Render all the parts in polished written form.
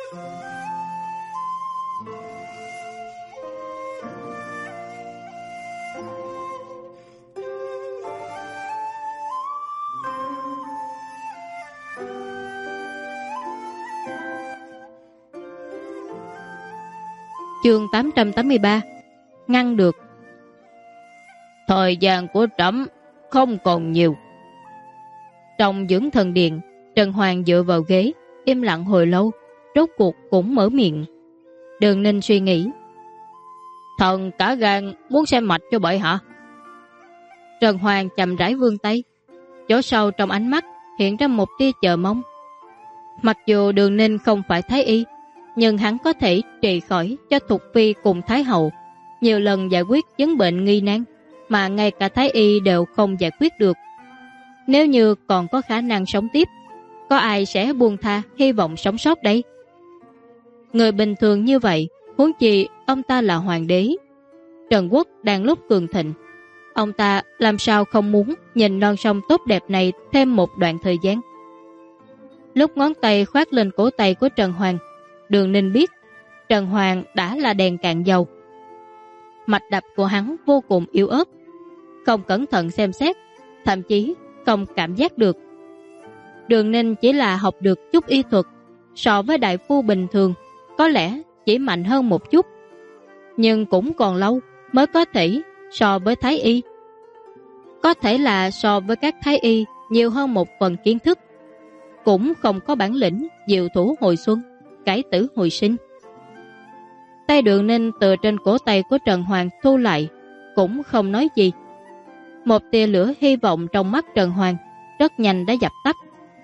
Chương 883. Ngăn được. Thời gian của trẫm không còn nhiều. Trong dưỡng thần điện, Trần Hoàng dựa vào ghế, im lặng hồi lâu, rốt cuộc cũng mở miệng. Đường Ninh suy nghĩ. Thần cả gan muốn xem mạch cho bệ hạ. Trần Hoàng chậm rãi vươn tay, chỗ sâu trong ánh mắt hiện ra một tia chờ mong. Mặc dù Đường Ninh không phải thái y, nhưng hắn có thể trị khỏi cho Thục Phi cùng Thái Hậu nhiều lần giải quyết chứng bệnh nghi nan mà ngay cả thái y đều không giải quyết được. Nếu như còn có khả năng sống tiếp, có ai sẽ buông tha hy vọng sống sót đây? Người bình thường như vậy, huống chi ông ta là hoàng đế. Trần Quốc đang lúc cường thịnh, ông ta làm sao không muốn nhìn non sông tốt đẹp này thêm một đoạn thời gian. Lúc ngón tay khoác lên cổ tay của Trần Hoàng, Đường Ninh biết Trần Hoàng đã là đèn cạn dầu. Mạch đập của hắn vô cùng yếu ớt, không cẩn thận xem xét, thậm chí không cảm giác được. Đường Ninh chỉ là học được chút y thuật, so với đại phu bình thường có lẽ chỉ mạnh hơn một chút, nhưng cũng còn lâu mới có thể so với thái y. Có thể là so với các thái y nhiều hơn một phần kiến thức, cũng không có bản lĩnh diệu thủ hồi xuân, cải tử hồi sinh. Tay Đường Ninh từ trên cổ tay của Trần Hoàng thu lại, cũng không nói gì. Một tia lửa hy vọng trong mắt Trần Hoàng rất nhanh đã dập tắt.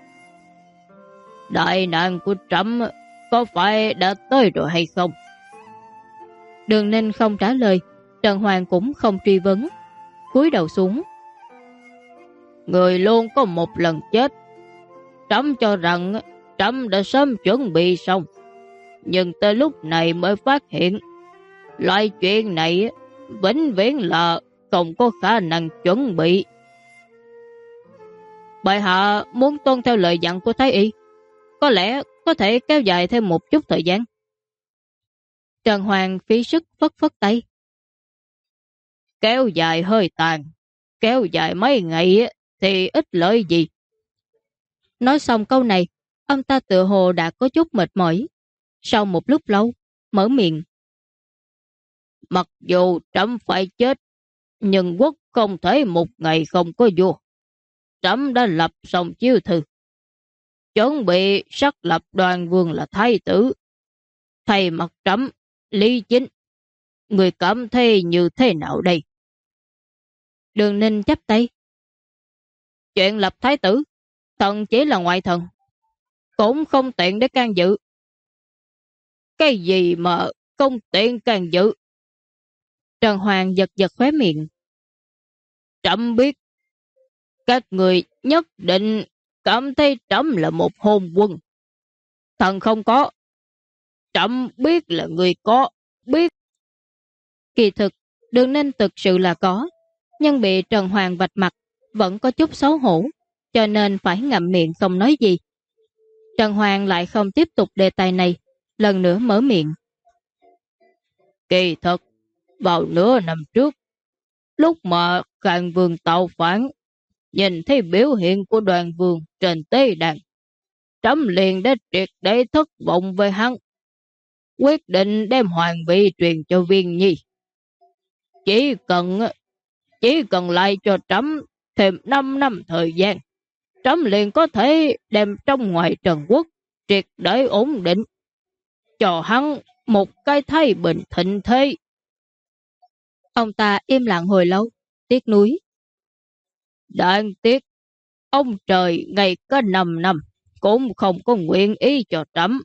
Đại nạn của trẫm có phải đã tới rồi hay không? Đường Ninh không trả lời, Trần Hoàng cũng không truy vấn, cúi đầu xuống. Người luôn có một lần chết. Trẫm cho rằng trẫm đã sớm chuẩn bị xong, nhưng tới lúc này mới phát hiện loại chuyện này vĩnh viễn là không có khả năng chuẩn bị. Bệ hạ muốn tuân theo lời dặn của thái y, có lẽ có thể kéo dài thêm một chút thời gian. Trần Hoàng phí sức phất phất tay. Kéo dài hơi tàn, kéo dài mấy ngày thì ít lợi gì. Nói xong câu này, ông ta tựa hồ đã có chút mệt mỏi. Sau một lúc lâu, mở miệng. Mặc dù trẫm phải chết, nhưng quốc không thể một ngày không có vua. Trẫm đã lập xong chiếu thư, chuẩn bị xác lập Đoàn Vương là thái tử. Thay mặt trẫm, Lý Chính, người cảm thấy như thế nào đây? Đường Ninh chắp tay. Chuyện lập thái tử, thần chỉ là ngoại thần, cũng không tiện để can dự. Cái gì mà không tiện can dự? Trần Hoàng giật giật khóe miệng. Trẫm biết các người nhất định cảm thấy trẫm là một hôn quân. Thần không có. Trẫm biết là người có, biết. Kỳ thực, Đường Ninh thực sự là có, nhưng bị Trần Hoàng vạch mặt, vẫn có chút xấu hổ, cho nên phải ngậm miệng không nói gì. Trần Hoàng lại không tiếp tục đề tài này, lần nữa mở miệng. Kỳ thực, vào nửa năm trước, lúc mà Khang Vương tạo phản, nhìn thấy biểu hiện của Đoàn Vương trên tế đàn, trẫm liền đã triệt để thất vọng về hắn, quyết định đem hoàng vị truyền cho Viên Nhi. Chỉ cần lại cho trẫm thêm 5 năm thời gian, trẫm liền có thể đem trong ngoài Trần Quốc triệt để ổn định, cho hắn một cái thay bình thịnh thế. Ông ta im lặng hồi lâu, tiếc nuối. Đáng tiếc, ông trời ngay có 5 năm cũng không có nguyện ý cho trẫm.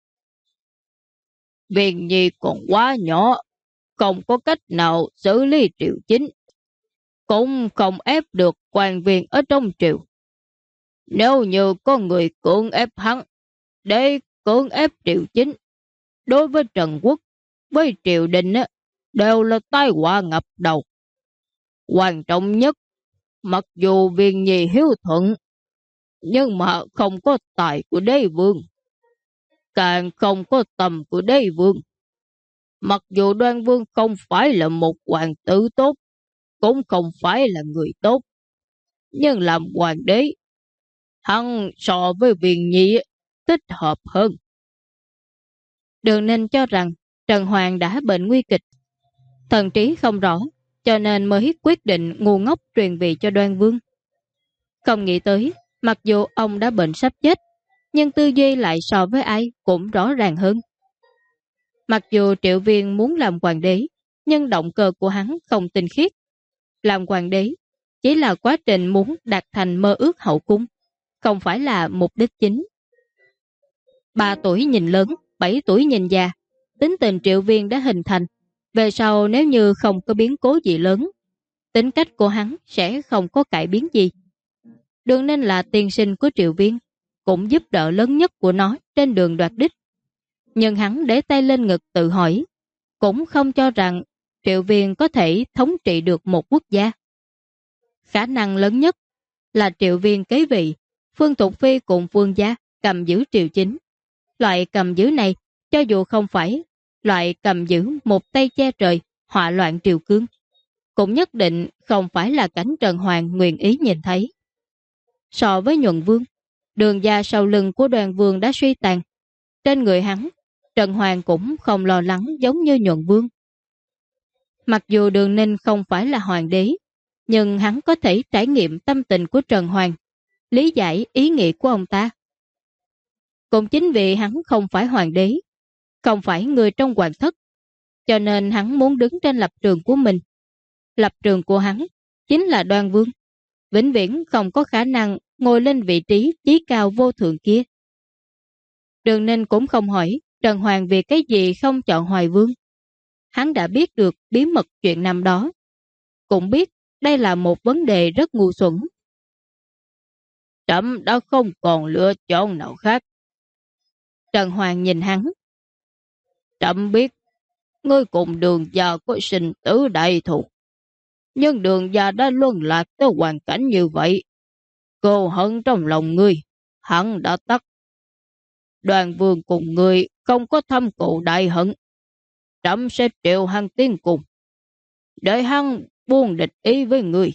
Viên Nhi còn quá nhỏ, không có cách nào xử lý triều chính, cũng không ép được quan viên ở trong triều. Nếu như có người cưỡng ép hắn để cưỡng ép triều chính, đối với Trần Quốc, với triều đình đều là tai họa ngập đầu. Quan trọng nhất, mặc dù Viên Nhi hiếu thuận, nhưng mà không có tài của đế vương. càng không có tầm của đế vương. Mặc dù Đoan Vương không phải là một hoàng tử tốt, cũng không phải là người tốt, nhưng làm hoàng đế, hắn so với Viên Nhi thích hợp hơn. Đường Ninh cho rằng Trần Hoàng đã bệnh nguy kịch, thần trí không rõ, cho nên mới quyết định ngu ngốc truyền vị cho Đoan Vương. Không nghĩ tới, mặc dù ông đã bệnh sắp chết, nhưng tư duy lại so với ai cũng rõ ràng hơn. Mặc dù Triệu Viên muốn làm hoàng đế, nhưng động cơ của hắn không tinh khiết. Làm hoàng đế chỉ là quá trình muốn đạt thành mơ ước hậu cung, không phải là mục đích chính. 3 tuổi nhìn lớn, 7 tuổi nhìn già, tính tình Triệu Viên đã hình thành. Về sau nếu như không có biến cố gì lớn, tính cách của hắn sẽ không có cải biến gì. Đường Ninh là tiền sinh của Triệu Viên, cũng giúp đỡ lớn nhất của nó trên đường đoạt đích. Nhưng hắn để tay lên ngực tự hỏi, cũng không cho rằng Triệu Viên có thể thống trị được một quốc gia. Khả năng lớn nhất là Triệu Viên kế vị, Phương Tục Phi cùng Vương gia cầm giữ triều chính. Loại cầm giữ này, cho dù không phải loại cầm giữ một tay che trời, họa loạn triều cương, cũng nhất định không phải là cảnh Trần Hoàng nguyện ý nhìn thấy. So với Nhuận Vương, đường gia sau lưng của Đoan Vương đã suy tàn. Trên người hắn, Trần Hoàng cũng không lo lắng giống như Nhuận Vương. Mặc dù Đường Ninh không phải là hoàng đế, nhưng hắn có thể trải nghiệm tâm tình của Trần Hoàng, lý giải ý nghĩa của ông ta. Cũng chính vì hắn không phải hoàng đế, không phải người trong hoàng thất, cho nên hắn muốn đứng trên lập trường của mình. Lập trường của hắn chính là Đoan Vương, vĩnh viễn không có khả năng ngồi lên vị trí chí cao vô thượng kia. Đường Ninh cũng không hỏi Trần Hoàng vì cái gì không chọn Hoài Vương. Hắn đã biết được bí mật chuyện năm đó, cũng biết đây là một vấn đề rất ngu xuẩn. Trẫm đã không còn lựa chọn nào khác. Trần Hoàng nhìn hắn. Trẫm biết ngươi cùng Đường gia có sinh tử đại thù, nhưng Đường gia đã luân lạc tới hoàn cảnh như vậy. Cô hận trong lòng ngươi hắn đã tắt. Đoàn Vương cùng ngươi không có thâm cựu đại hận, trẫm sẽ triệu hắn tiến cùng, để hắn buông địch ý với ngươi.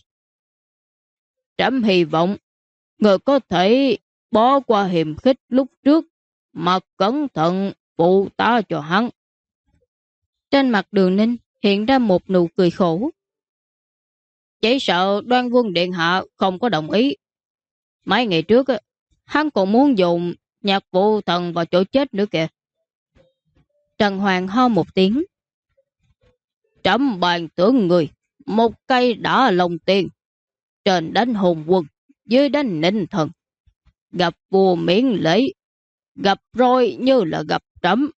Trẫm hy vọng ngươi có thể bỏ qua hiềm khích lúc trước, mà cẩn thận phụ tá cho hắn. Trên mặt Đường Ninh hiện ra một nụ cười khổ. Chỉ sợ Đoan Vương điện hạ không có đồng ý. Mấy ngày trước hắn còn muốn dùng nhạc vụ thần vào chỗ chết nữa kìa. Trần Hoàng ho một tiếng. Trẫm bàn tưởng người, một cây đã lồng tiền, trên đánh hùng quân, dưới đánh ninh thần, gặp vua miễn lễ, gặp rồi như là gặp trẫm.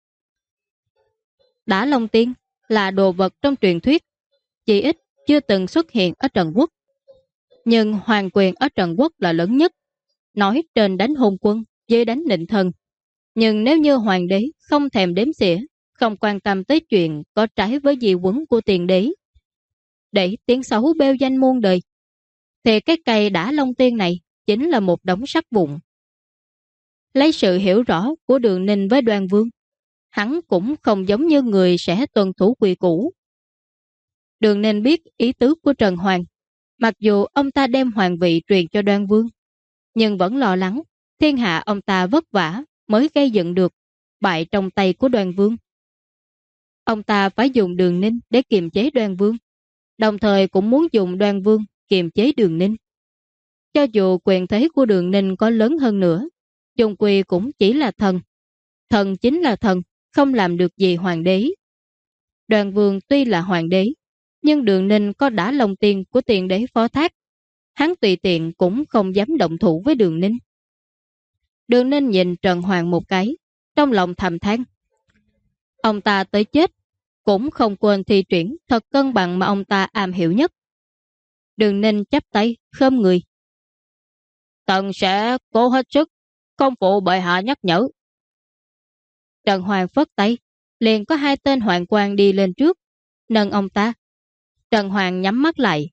Đả Long Tiên là đồ vật trong truyền thuyết, chỉ ít chưa từng xuất hiện ở Trần Quốc. Nhưng hoàng quyền ở Trần Quốc là lớn nhất, nói trên đánh hùng quân, dưới đánh ninh thần. Nhưng nếu như hoàng đế không thèm đếm xỉa, không quan tâm tới chuyện có trái với di huấn của tiền đế, để tiếng xấu bêu danh muôn đời, thì cái cây Đả Long Tiên này chính là một đống sắt vụn. Lấy sự hiểu rõ của Đường Ninh với Đoan Vương, hắn cũng không giống như người sẽ tuân thủ quy củ. Đường Ninh biết ý tứ của Trần Hoàng, mặc dù ông ta đem hoàng vị truyền cho Đoan Vương, nhưng vẫn lo lắng thiên hạ ông ta vất vả mới gây dựng được, bại trong tay của Đoan Vương. Ông ta phải dùng Đường Ninh để kiềm chế Đoan Vương, đồng thời cũng muốn dùng Đoan Vương kiềm chế Đường Ninh. Cho dù quyền thế của Đường Ninh có lớn hơn nữa, chung quy cũng chỉ là thần. Thần chính là thần, không làm được gì hoàng đế. Đoan Vương tuy là hoàng đế, nhưng Đường Ninh có Đả Long Tiên của tiền đế phó thác, hắn tùy tiện cũng không dám động thủ với Đường Ninh. Đường Ninh nhìn Trần Hoàng một cái, trong lòng thầm than. Ông ta tới chết cũng không quên thi triển thật cân bằng mà ông ta am hiểu nhất. Đường Ninh chắp tay khom người. Thần sẽ cố hết sức, không phụ bệ hạ nhắc nhở. Trần Hoàng phất tay, liền có 2 tên hoàng quan đi lên trước, nâng ông ta. Trần Hoàng nhắm mắt lại.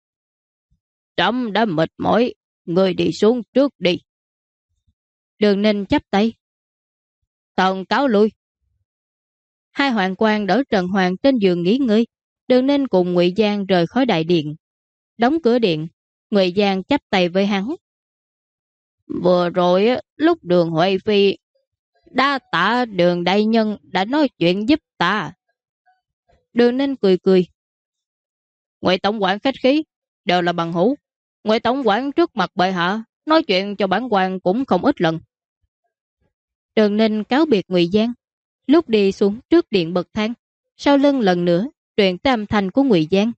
Trẫm đã mệt mỏi, người đi xuống trước đi. Đường Ninh chắp tay. Tần cáo lui. Hai hoạn quan đỡ Trần Hoàng trên giường nghỉ ngơi. Đường Ninh cùng Ngụy Giang rời khỏi đại điện. Đóng cửa điện, Ngụy Giang chắp tay với hắn. Vừa rồi lúc Đường Huệ Phi đa tạ Đường đại nhân đã nói chuyện giúp ta. Đường Ninh cười cười. Ngụy tổng quản khách khí, đều là bằng hữu. Ngụy tổng quản trước mặt bệ hạ nói chuyện cho bản quan cũng không ít lần. Đường Ninh cáo biệt Ngụy Giang. Lúc đi xuống trước điện bậc thang, sau lưng lần nữa truyền tới âm thanh của Ngụy Giang.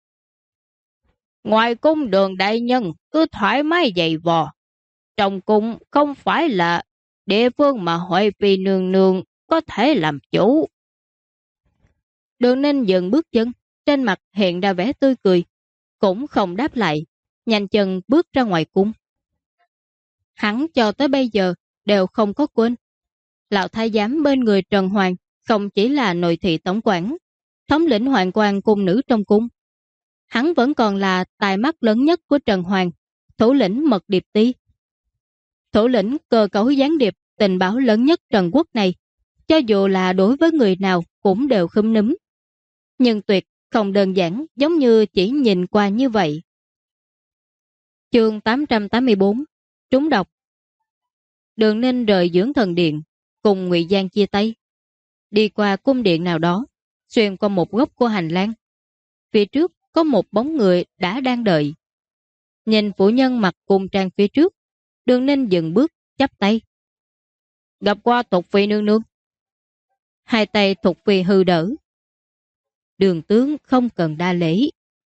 Ngoài cung Đường đại nhân cứ thoải mái dày vò. Trong cung không phải là địa phương mà Huệ Phi nương nương có thể làm chủ. Đường Ninh dừng bước chân, trên mặt hiện ra vẻ tươi cười, cũng không đáp lại, nhanh chân bước ra ngoài cung. Hắn cho tới bây giờ đều không có quên. Lão thái giám bên người Trần Hoàng không chỉ là nội thị tổng quản, thống lĩnh hoàng quan cung nữ trong cung. Hắn vẫn còn là tài mắt lớn nhất của Trần Hoàng, thủ lĩnh mật điệp ti. Thủ lĩnh cơ cấu gián điệp tình báo lớn nhất Trần Quốc này, cho dù là đối với người nào cũng đều khúm núm. Nhưng tuyệt không đơn giản giống như chỉ nhìn qua như vậy. Chương 884 Trúng độc. Đường Ninh rời dưỡng thần điện, cùng Ngụy Giang chia tay. Đi qua cung điện nào đó, xuyên qua một góc của hành lang. Phía trước có một bóng người đã đang đợi. Nhìn phụ nhân mặc cung trang phía trước, Đường Ninh dừng bước, chắp tay. Gặp qua Thục Phi nương nương. Hai tay Thục Phi hư đỡ. Đường tướng không cần đa lễ.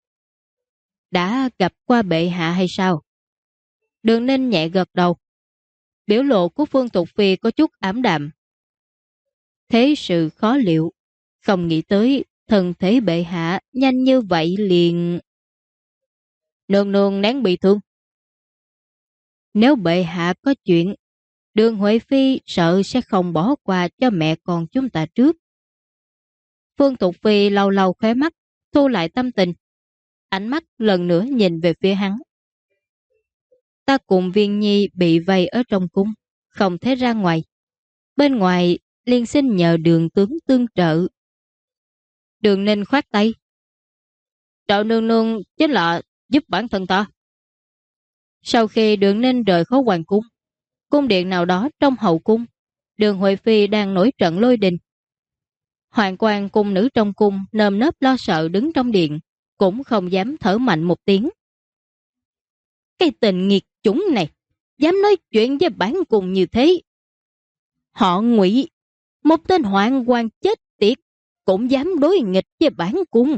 Đã gặp qua bệ hạ hay sao? Đường Ninh nhẹ gật đầu. Biểu lộ của Phương Thục Phi có chút ảm đạm. Thế sự khó liệu, không nghĩ tới thân thể bệ hạ nhanh như vậy liền. Nương nương nén bị thương. Nếu bệ hạ có chuyện, Đường Huệ Phi sợ sẽ không bỏ qua cho mẹ con chúng ta trước. Phương Thục Phi lau lau khóe mắt, thu lại tâm tình. Ánh mắt lần nữa nhìn về phía hắn. Ta cùng Viên Nhi bị vây ở trong cung, không thể ra ngoài. Bên ngoài liền xin nhờ Đường tướng tương trợ. Đường Ninh khoát tay. Trợ nương nương chính là giúp bản thân ta. Sau khi Đường Ninh rời khỏi hoàng cung, cung điện nào đó trong hậu cung, Đường Huệ Phi đang nổi trận lôi đình. Hoàng quan cung nữ trong cung nơm nớp lo sợ đứng trong điện, cũng không dám thở mạnh một tiếng. Cái tình nghiệt chủng này, dám nói chuyện với bản cung như thế. Họ Ngụy, một tên hoàng quan chết tiệt, cũng dám đối nghịch với bản cung.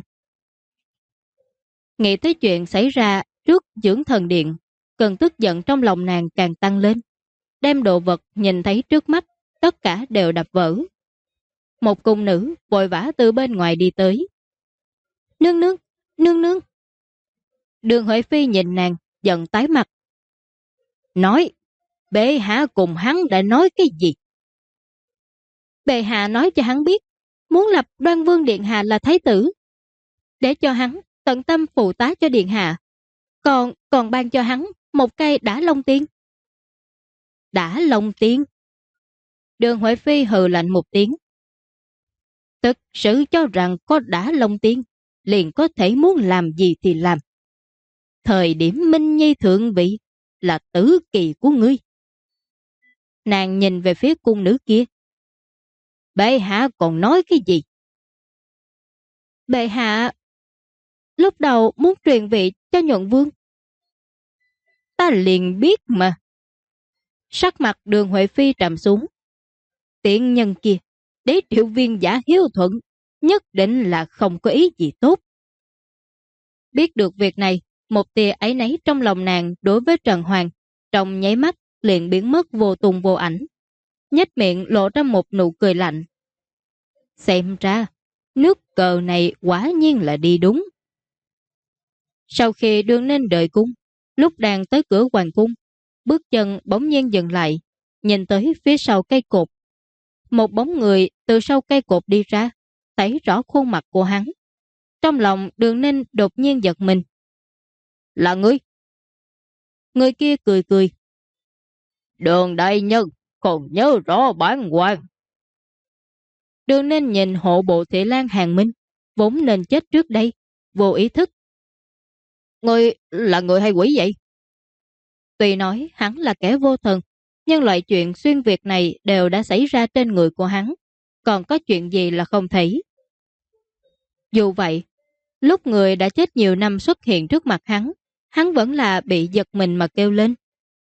Nghĩ tới chuyện xảy ra trước dưỡng thần điện, cơn tức giận trong lòng nàng càng tăng lên. Đem đồ vật nhìn thấy trước mắt, tất cả đều đập vỡ. Một cung nữ vội vã từ bên ngoài đi tới. Nương nương, nương nương. Đường Huệ Phi nhìn nàng, giận tái mặt. Nói, bệ hạ cùng hắn đã nói cái gì? Bệ hạ nói cho hắn biết, muốn lập Đoan Vương Điện Hạ là thái tử, để cho hắn tận tâm phụ tá cho Điện Hạ. Còn ban cho hắn một cây Đả Long Tiên. Đả Long Tiên? Đường Huệ Phi hừ lạnh một tiếng. Thực sự cho rằng có Đả Long Tiên, liền có thể muốn làm gì thì làm. Thời điểm Minh Nhi thượng vị là tử kỳ của ngươi. Nàng nhìn về phía cung nữ kia. Bệ hạ còn nói cái gì? Bệ hạ lúc đầu muốn truyền vị cho Nhuận Vương. Ta liền biết mà. Sắc mặt Đường Huệ Phi trầm xuống. Tiện nhân kia, Đế Triệu Viên giả hiếu thuận, nhất định là không có ý gì tốt. Biết được việc này, một tia áy náy trong lòng nàng đối với Trần Hoàng, trong nháy mắt liền biến mất vô tung vô ảnh. Nhếch miệng lộ ra một nụ cười lạnh. Xem ra, nước cờ này quả nhiên là đi đúng. Sau khi Đường Ninh đợi cung, lúc đang tới cửa hoàng cung, bước chân bỗng nhiên dừng lại, nhìn tới phía sau cây cột. Một bóng người từ sau cây cột đi ra, thấy rõ khuôn mặt của hắn. Trong lòng Đường Ninh đột nhiên giật mình. Là ngươi? Người kia cười cười. Đường đại nhân, còn nhớ rõ bản quan, Đường Ninh nhìn hộ bộ Thị Lan Hàng Minh, vốn nên chết trước đây, vô ý thức. Ngươi là người hay quỷ vậy? Tuy nói hắn là kẻ vô thần, nhưng loại chuyện xuyên việt này đều đã xảy ra trên người của hắn, còn có chuyện gì là không thể. Dù vậy, lúc người đã chết nhiều năm xuất hiện trước mặt hắn vẫn là bị giật mình mà kêu lên.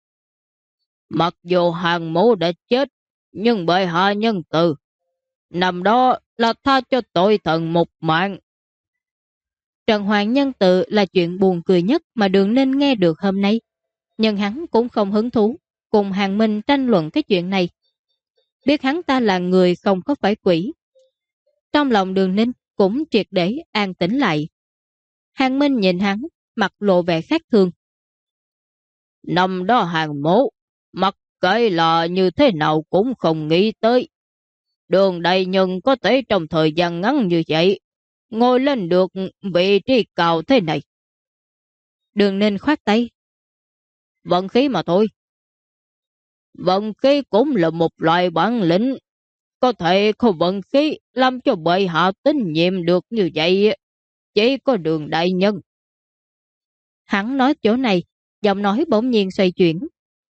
Mặc dù Hàng Mẫu đã chết, nhưng bệ hạ nhân từ. Năm đó là tha cho tội thần một mạng. Trần Hoàng nhân từ là chuyện buồn cười nhất mà Đường Ninh nghe được hôm nay. Nhưng hắn cũng không hứng thú cùng Hàng Minh tranh luận cái chuyện này. Biết hắn ta là người không có phải quỷ. Trong lòng Đường Ninh cũng triệt để an tĩnh lại. Hàng Minh nhìn hắn, mặt lộ vẻ khác thường. Năm đó Hàng Mẫu, mặc kệ là như thế nào cũng không nghĩ tới. Đường Đại Nhân có thể trong thời gian ngắn như vậy, ngồi lên được vị trí cao thế này. Đường Ninh khoát tay. Vận khí mà thôi. Vận khí cũng là một loại bản lĩnh. Có thể không vận khí làm cho bệ hạ tín nhiệm được như vậy, chỉ có Đường Đại Nhân. Hắn nói chỗ này, giọng nói bỗng nhiên xoay chuyển.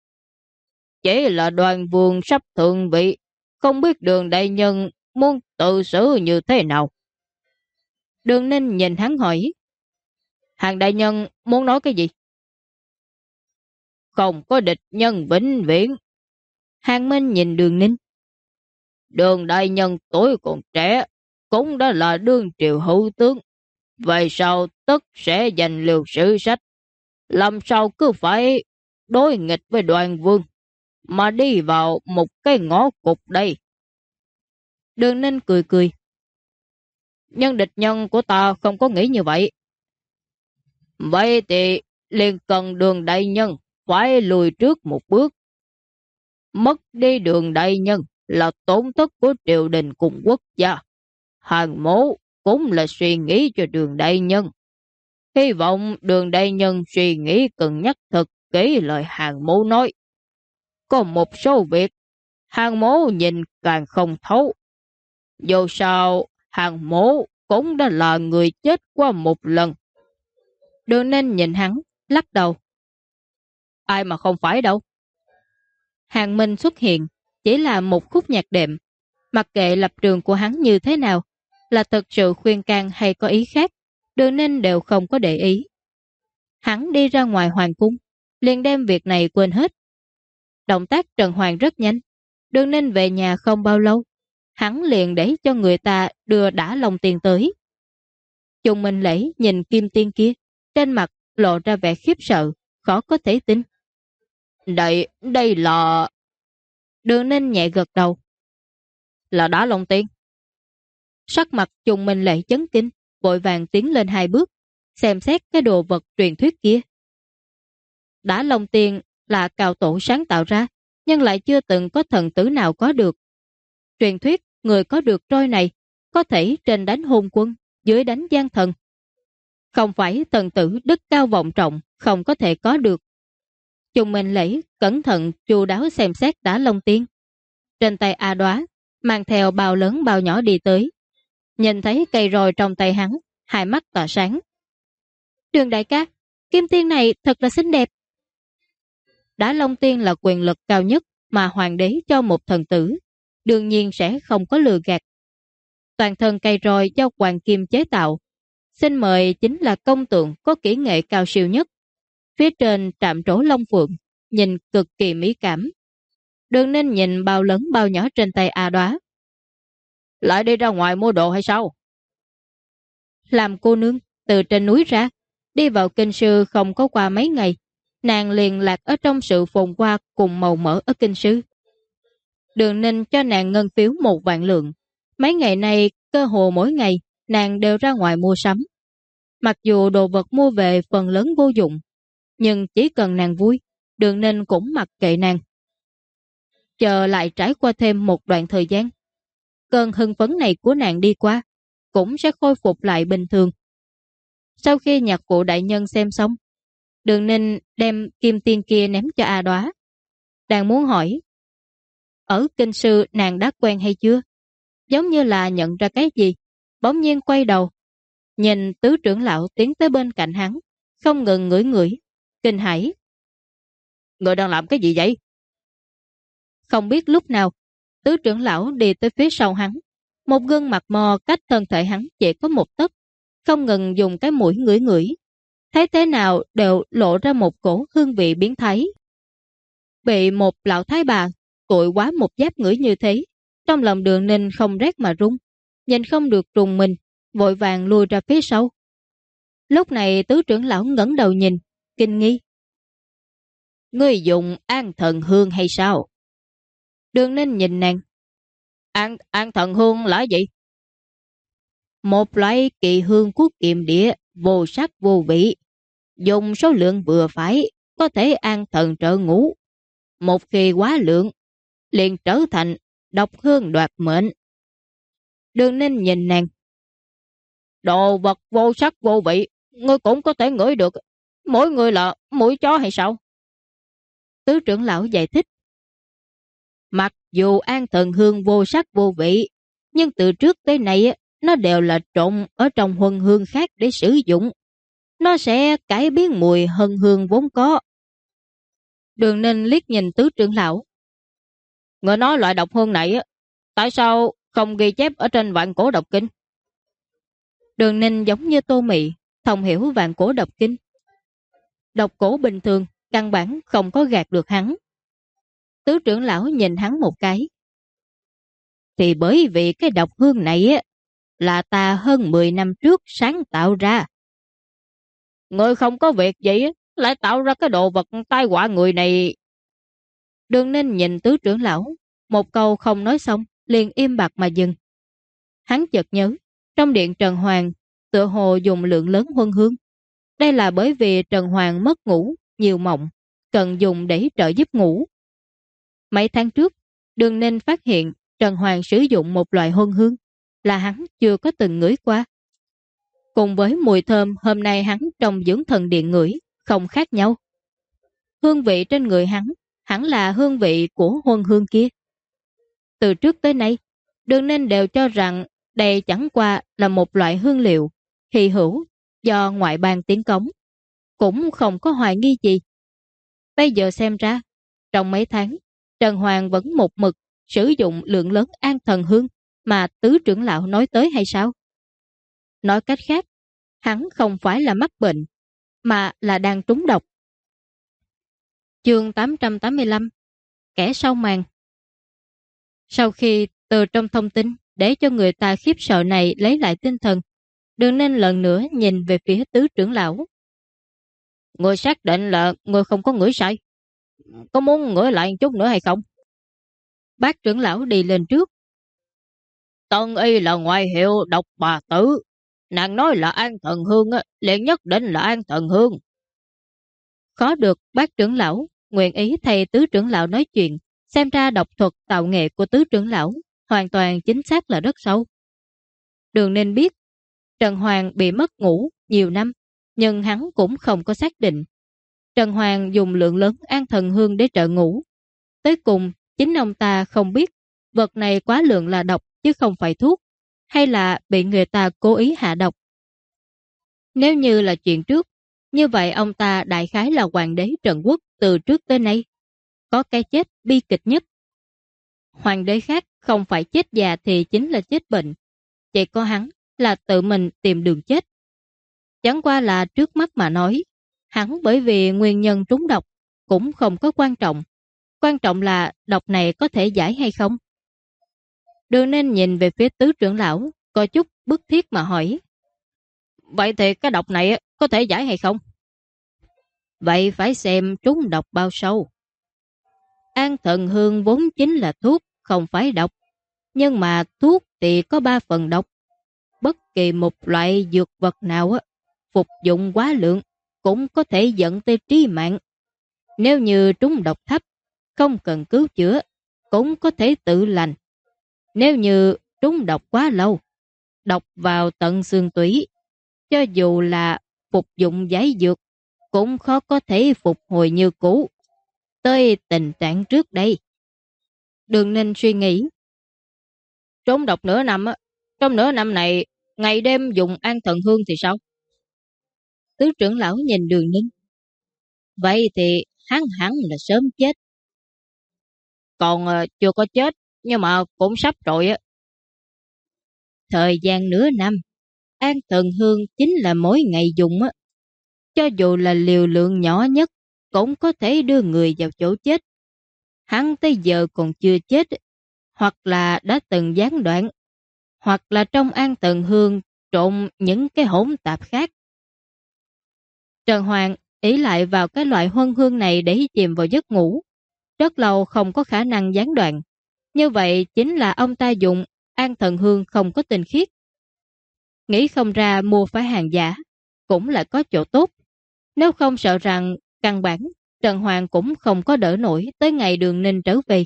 Chỉ là Đoàn Vương sắp thượng vị, không biết Đường Đại Nhân muốn tự xử như thế nào. Đường Ninh nhìn hắn hỏi. Hàng Đại Nhân muốn nói cái gì? Không có địch nhân vĩnh viễn. Hàng Minh nhìn Đường Ninh. Đường Đại Nhân tuổi còn trẻ, cũng đã là đương triều hữu tướng. Vậy sao tất sẽ giành lược sử sách? Làm sao cứ phải đối nghịch với Đoàn Vương, mà đi vào một cái ngõ cụt đây? Đường Ninh cười cười. Nhưng địch nhân của ta không có nghĩ như vậy. Vậy thì liền cần Đường Đại Nhân phải lùi trước một bước. Mất đi Đường Đại Nhân là tổn thất của triều đình cùng quốc gia. Hàng Mẫu cũng là suy nghĩ cho Đường Đại Nhân. Hy vọng Đường Đại Nhân suy nghĩ cân nhắc thật kỹ lời Hàng Mẫu nói. Có một số việc Hàng Mẫu nhìn càng không thấu. Dù sao Hàng Mẫu cũng đã là người chết qua một lần. Đường Ninh nhìn hắn, lắc đầu. Ai mà không phải đâu. Hàng Minh xuất hiện, chỉ là một khúc nhạc đệm. Mặc kệ lập trường của hắn như thế nào, là thật sự khuyên can hay có ý khác, Đường Ninh đều không có để ý. Hắn đi ra ngoài hoàng cung, liền đem việc này quên hết. Động tác Trần Hoàng rất nhanh. Đường Ninh về nhà không bao lâu, hắn liền để cho người ta đưa Đã Long Tiên tới. Chung Minh Lễ nhìn kim tiên kia, trên mặt lộ ra vẻ khiếp sợ, khó có thể tin. Đây là... Đường Ninh nhẹ gật đầu. Là Đã Long Tiên. Sắc mặt Chung Minh Lễ chấn kinh, vội vàng tiến lên 2 bước, xem xét cái đồ vật truyền thuyết kia. Đã Long Tiên là cao tổ sáng tạo ra, nhưng lại chưa từng có thần tử nào có được. Truyền thuyết người có được trôi này có thể trên đánh hôn quân, dưới đánh gian thần. Không phải thần tử đức cao vọng trọng không có thể có được. Chung Minh Lễ cẩn thận chu đáo xem xét Đã Long Tiên. Trên tay A Đoá mang theo bao lớn bao nhỏ đi tới. Nhìn thấy cây roi trong tay hắn, hai mắt tỏa sáng. Đường đại ca, kim tiên này thật là xinh đẹp. Đã Long Tiên là quyền lực cao nhất mà hoàng đế cho một thần tử, đương nhiên sẽ không có lừa gạt. Toàn thân cây roi do hoàng kim chế tạo. Xin mời chính là công tượng có kỹ nghệ cao siêu nhất. Phía trên trạm trổ long phượng, nhìn cực kỳ mỹ cảm. Đường Ninh nhìn bao lớn bao nhỏ trên tay A Đoá. Lại đi ra ngoài mua đồ hay sao? Làm cô nương từ trên núi ra, đi vào kinh sư không có qua mấy ngày, nàng liền lạc ở trong sự phồn hoa cùng màu mỡ ở kinh sư. Đường Ninh cho nàng ngân phiếu 1 vạn lượng. Mấy ngày nay, cơ hồ mỗi ngày, nàng đều ra ngoài mua sắm. Mặc dù đồ vật mua về phần lớn vô dụng, nhưng chỉ cần nàng vui, Đường Ninh cũng mặc kệ nàng. Chờ lại trải qua thêm một đoạn thời gian, cơn hưng phấn này của nàng đi qua, cũng sẽ khôi phục lại bình thường. Sau khi nhạc phụ đại nhân xem xong, Đường Ninh đem kim tiên kia ném cho A Đoá. Đang muốn hỏi, ở kinh sư nàng đã quen hay chưa? giống như là nhận ra cái gì, bỗng nhiên quay đầu, nhìn tứ trưởng lão tiến tới bên cạnh hắn, không ngừng ngửi ngửi, kinh hãi. Người đang làm cái gì vậy? Không biết lúc nào, tứ trưởng lão đi tới phía sau hắn, một gương mặt mò cách thân thể hắn chỉ có một tấc, không ngừng dùng cái mũi ngửi ngửi. Thấy thế nào đều lộ ra một cổ hương vị biến thái. Bị một lão thái bà tội quá một giáp ngửi như thế, trong lòng Đường Ninh không rét mà run, nhìn không được trùng mình, vội vàng lùi ra phía sau. Lúc này tứ trưởng lão ngẩng đầu nhìn, kinh nghi. Ngươi dùng an thần hương hay sao? Đường Ninh nhìn nàng. An thần hương là gì? Một loại kỳ hương của kiềm địa, vô sắc vô vị, dùng số lượng vừa phải, có thể an thần trợ ngũ. Một khi quá lượng, liền trở thành độc hương đoạt mệnh. Đường Ninh nhìn nàng. Đồ vật vô sắc vô vị, ngươi cũng có thể ngửi được. Mỗi người là mũi chó hay sao? Tứ trưởng lão giải thích. Mặc dù an thần hương vô sắc vô vị, nhưng từ trước tới nay nó đều là trộn ở trong huân hương khác để sử dụng. Nó sẽ cải biến mùi hân hương vốn có. Đường Ninh liếc nhìn tứ trưởng lão. Người nói loại độc hương này, tại sao không ghi chép ở trên vạn cổ độc kinh? Đường Ninh giống như Tô Mị, thông hiểu vạn cổ độc kinh. Độc cổ bình thường, căn bản không có gạt được hắn. Tứ trưởng lão nhìn hắn một cái. Thì bởi vì cái độc hương này là ta hơn 10 năm trước sáng tạo ra. Ngươi không có việc gì lại tạo ra cái đồ vật tai họa người này. Đường Ninh nhìn tứ trưởng lão, một câu không nói xong, liền im bặt mà dừng. Hắn chợt nhớ, trong điện Trần Hoàng, tựa hồ dùng lượng lớn huân hương. Đây là bởi vì Trần Hoàng mất ngủ, nhiều mộng, cần dùng để trợ giúp ngủ. Mấy tháng trước, Đường Ninh phát hiện Trần Hoàng sử dụng một loại huân hương là hắn chưa có từng ngửi qua. Cùng với mùi thơm hôm nay hắn trong dưỡng thần điện ngửi, không khác nhau. Hương vị trên người hắn, hẳn là hương vị của huân hương kia. Từ trước tới nay, Đường Ninh đều cho rằng đây chẳng qua là một loại hương liệu hy hữu do ngoại bang tiến cống, cũng không có hoài nghi gì. Bây giờ xem ra, trong mấy tháng, Trần Hoàng vẫn một mực sử dụng lượng lớn an thần hương mà tứ trưởng lão nói tới hay sao? Nói cách khác, hắn không phải là mắc bệnh, mà là đang trúng độc. Chương 885. Kẻ sau màn. Sau khi từ trong thông tin để cho người ta khiếp sợ này lấy lại tinh thần, Đường Ninh lần nữa nhìn về phía tứ trưởng lão. Người xác định là người không có ngửi sai. Có muốn ngửi lại một chút nữa hay không? Bác trưởng lão đi lên trước. Tân y là ngoại hiệu độc bà tử. Nàng nói là an thần hương, liền nhất định là an thần hương. Khó được bác trưởng lão nguyện ý thầy tứ trưởng lão nói chuyện, xem ra độc thuật tạo nghệ của tứ trưởng lão hoàn toàn chính xác là rất sâu. Đường Ninh biết Trần Hoàng bị mất ngủ nhiều năm, nhưng hắn cũng không có xác định. Trần Hoàng dùng lượng lớn an thần hương để trợ ngủ. Tới cùng, chính ông ta không biết vật này quá lượng là độc chứ không phải thuốc, hay là bị người ta cố ý hạ độc. Nếu như là chuyện trước, như vậy ông ta đại khái là hoàng đế Trần Quốc từ trước tới nay. Có cái chết bi kịch nhất. Hoàng đế khác không phải chết già thì chính là chết bệnh. Chỉ có hắn là tự mình tìm đường chết. Chẳng qua là trước mắt mà nói, hắn bởi vì nguyên nhân trúng độc cũng không có quan trọng. Quan trọng là độc này có thể giải hay không. Đường Ninh nhìn về phía tứ trưởng lão, có chút bức thiết mà hỏi. Vậy thì cái độc này có thể giải hay không? Vậy phải xem trúng độc bao sâu. An thần hương vốn chính là thuốc, không phải độc. Nhưng mà thuốc thì có 3 phần độc. Bất kỳ một loại dược vật nào phục dụng quá lượng cũng có thể dẫn tới trí mạng. Nếu như trúng độc thấp, không cần cứu chữa, cũng có thể tự lành. Nếu như trúng độc quá lâu, độc vào tận xương tủy, cho dù là phục dụng giải dược, cũng khó có thể phục hồi như cũ, tới tình trạng trước đây. Đường Ninh suy nghĩ. trốn độc nửa năm á. Trong nửa năm này, ngày đêm dùng an thần hương thì sao? Tứ trưởng lão nhìn Đường Ninh. Vậy thì hắn hẳn là sớm chết. Còn chưa có chết, nhưng mà cũng sắp rồi á. Thời gian nửa năm, an thần hương chính là mỗi ngày dùng á. Cho dù là liều lượng nhỏ nhất, cũng có thể đưa người vào chỗ chết. Hắn tới giờ còn chưa chết, hoặc là đã từng gián đoạn, hoặc là trong an thần hương trộn những cái hỗn tạp khác. Trần Hoàng ý lại vào cái loại huân hương này để chìm vào giấc ngủ. Rất lâu không có khả năng gián đoạn. Như vậy chính là ông ta dùng an thần hương không có tinh khiết. Nghĩ không ra mua phải hàng giả, cũng là có chỗ tốt. Nếu không sợ rằng căn bản Trần Hoàng cũng không có đỡ nổi tới ngày Đường Ninh trở về.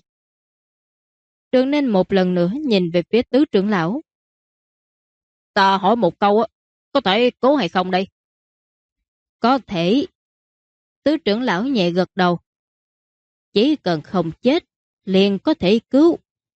Đường Ninh một lần nữa nhìn về phía tứ trưởng lão. Ta hỏi một câu á, có thể cứu hay không đây? Có thể. Tứ trưởng lão nhẹ gật đầu. Chỉ cần không chết, liền có thể cứu.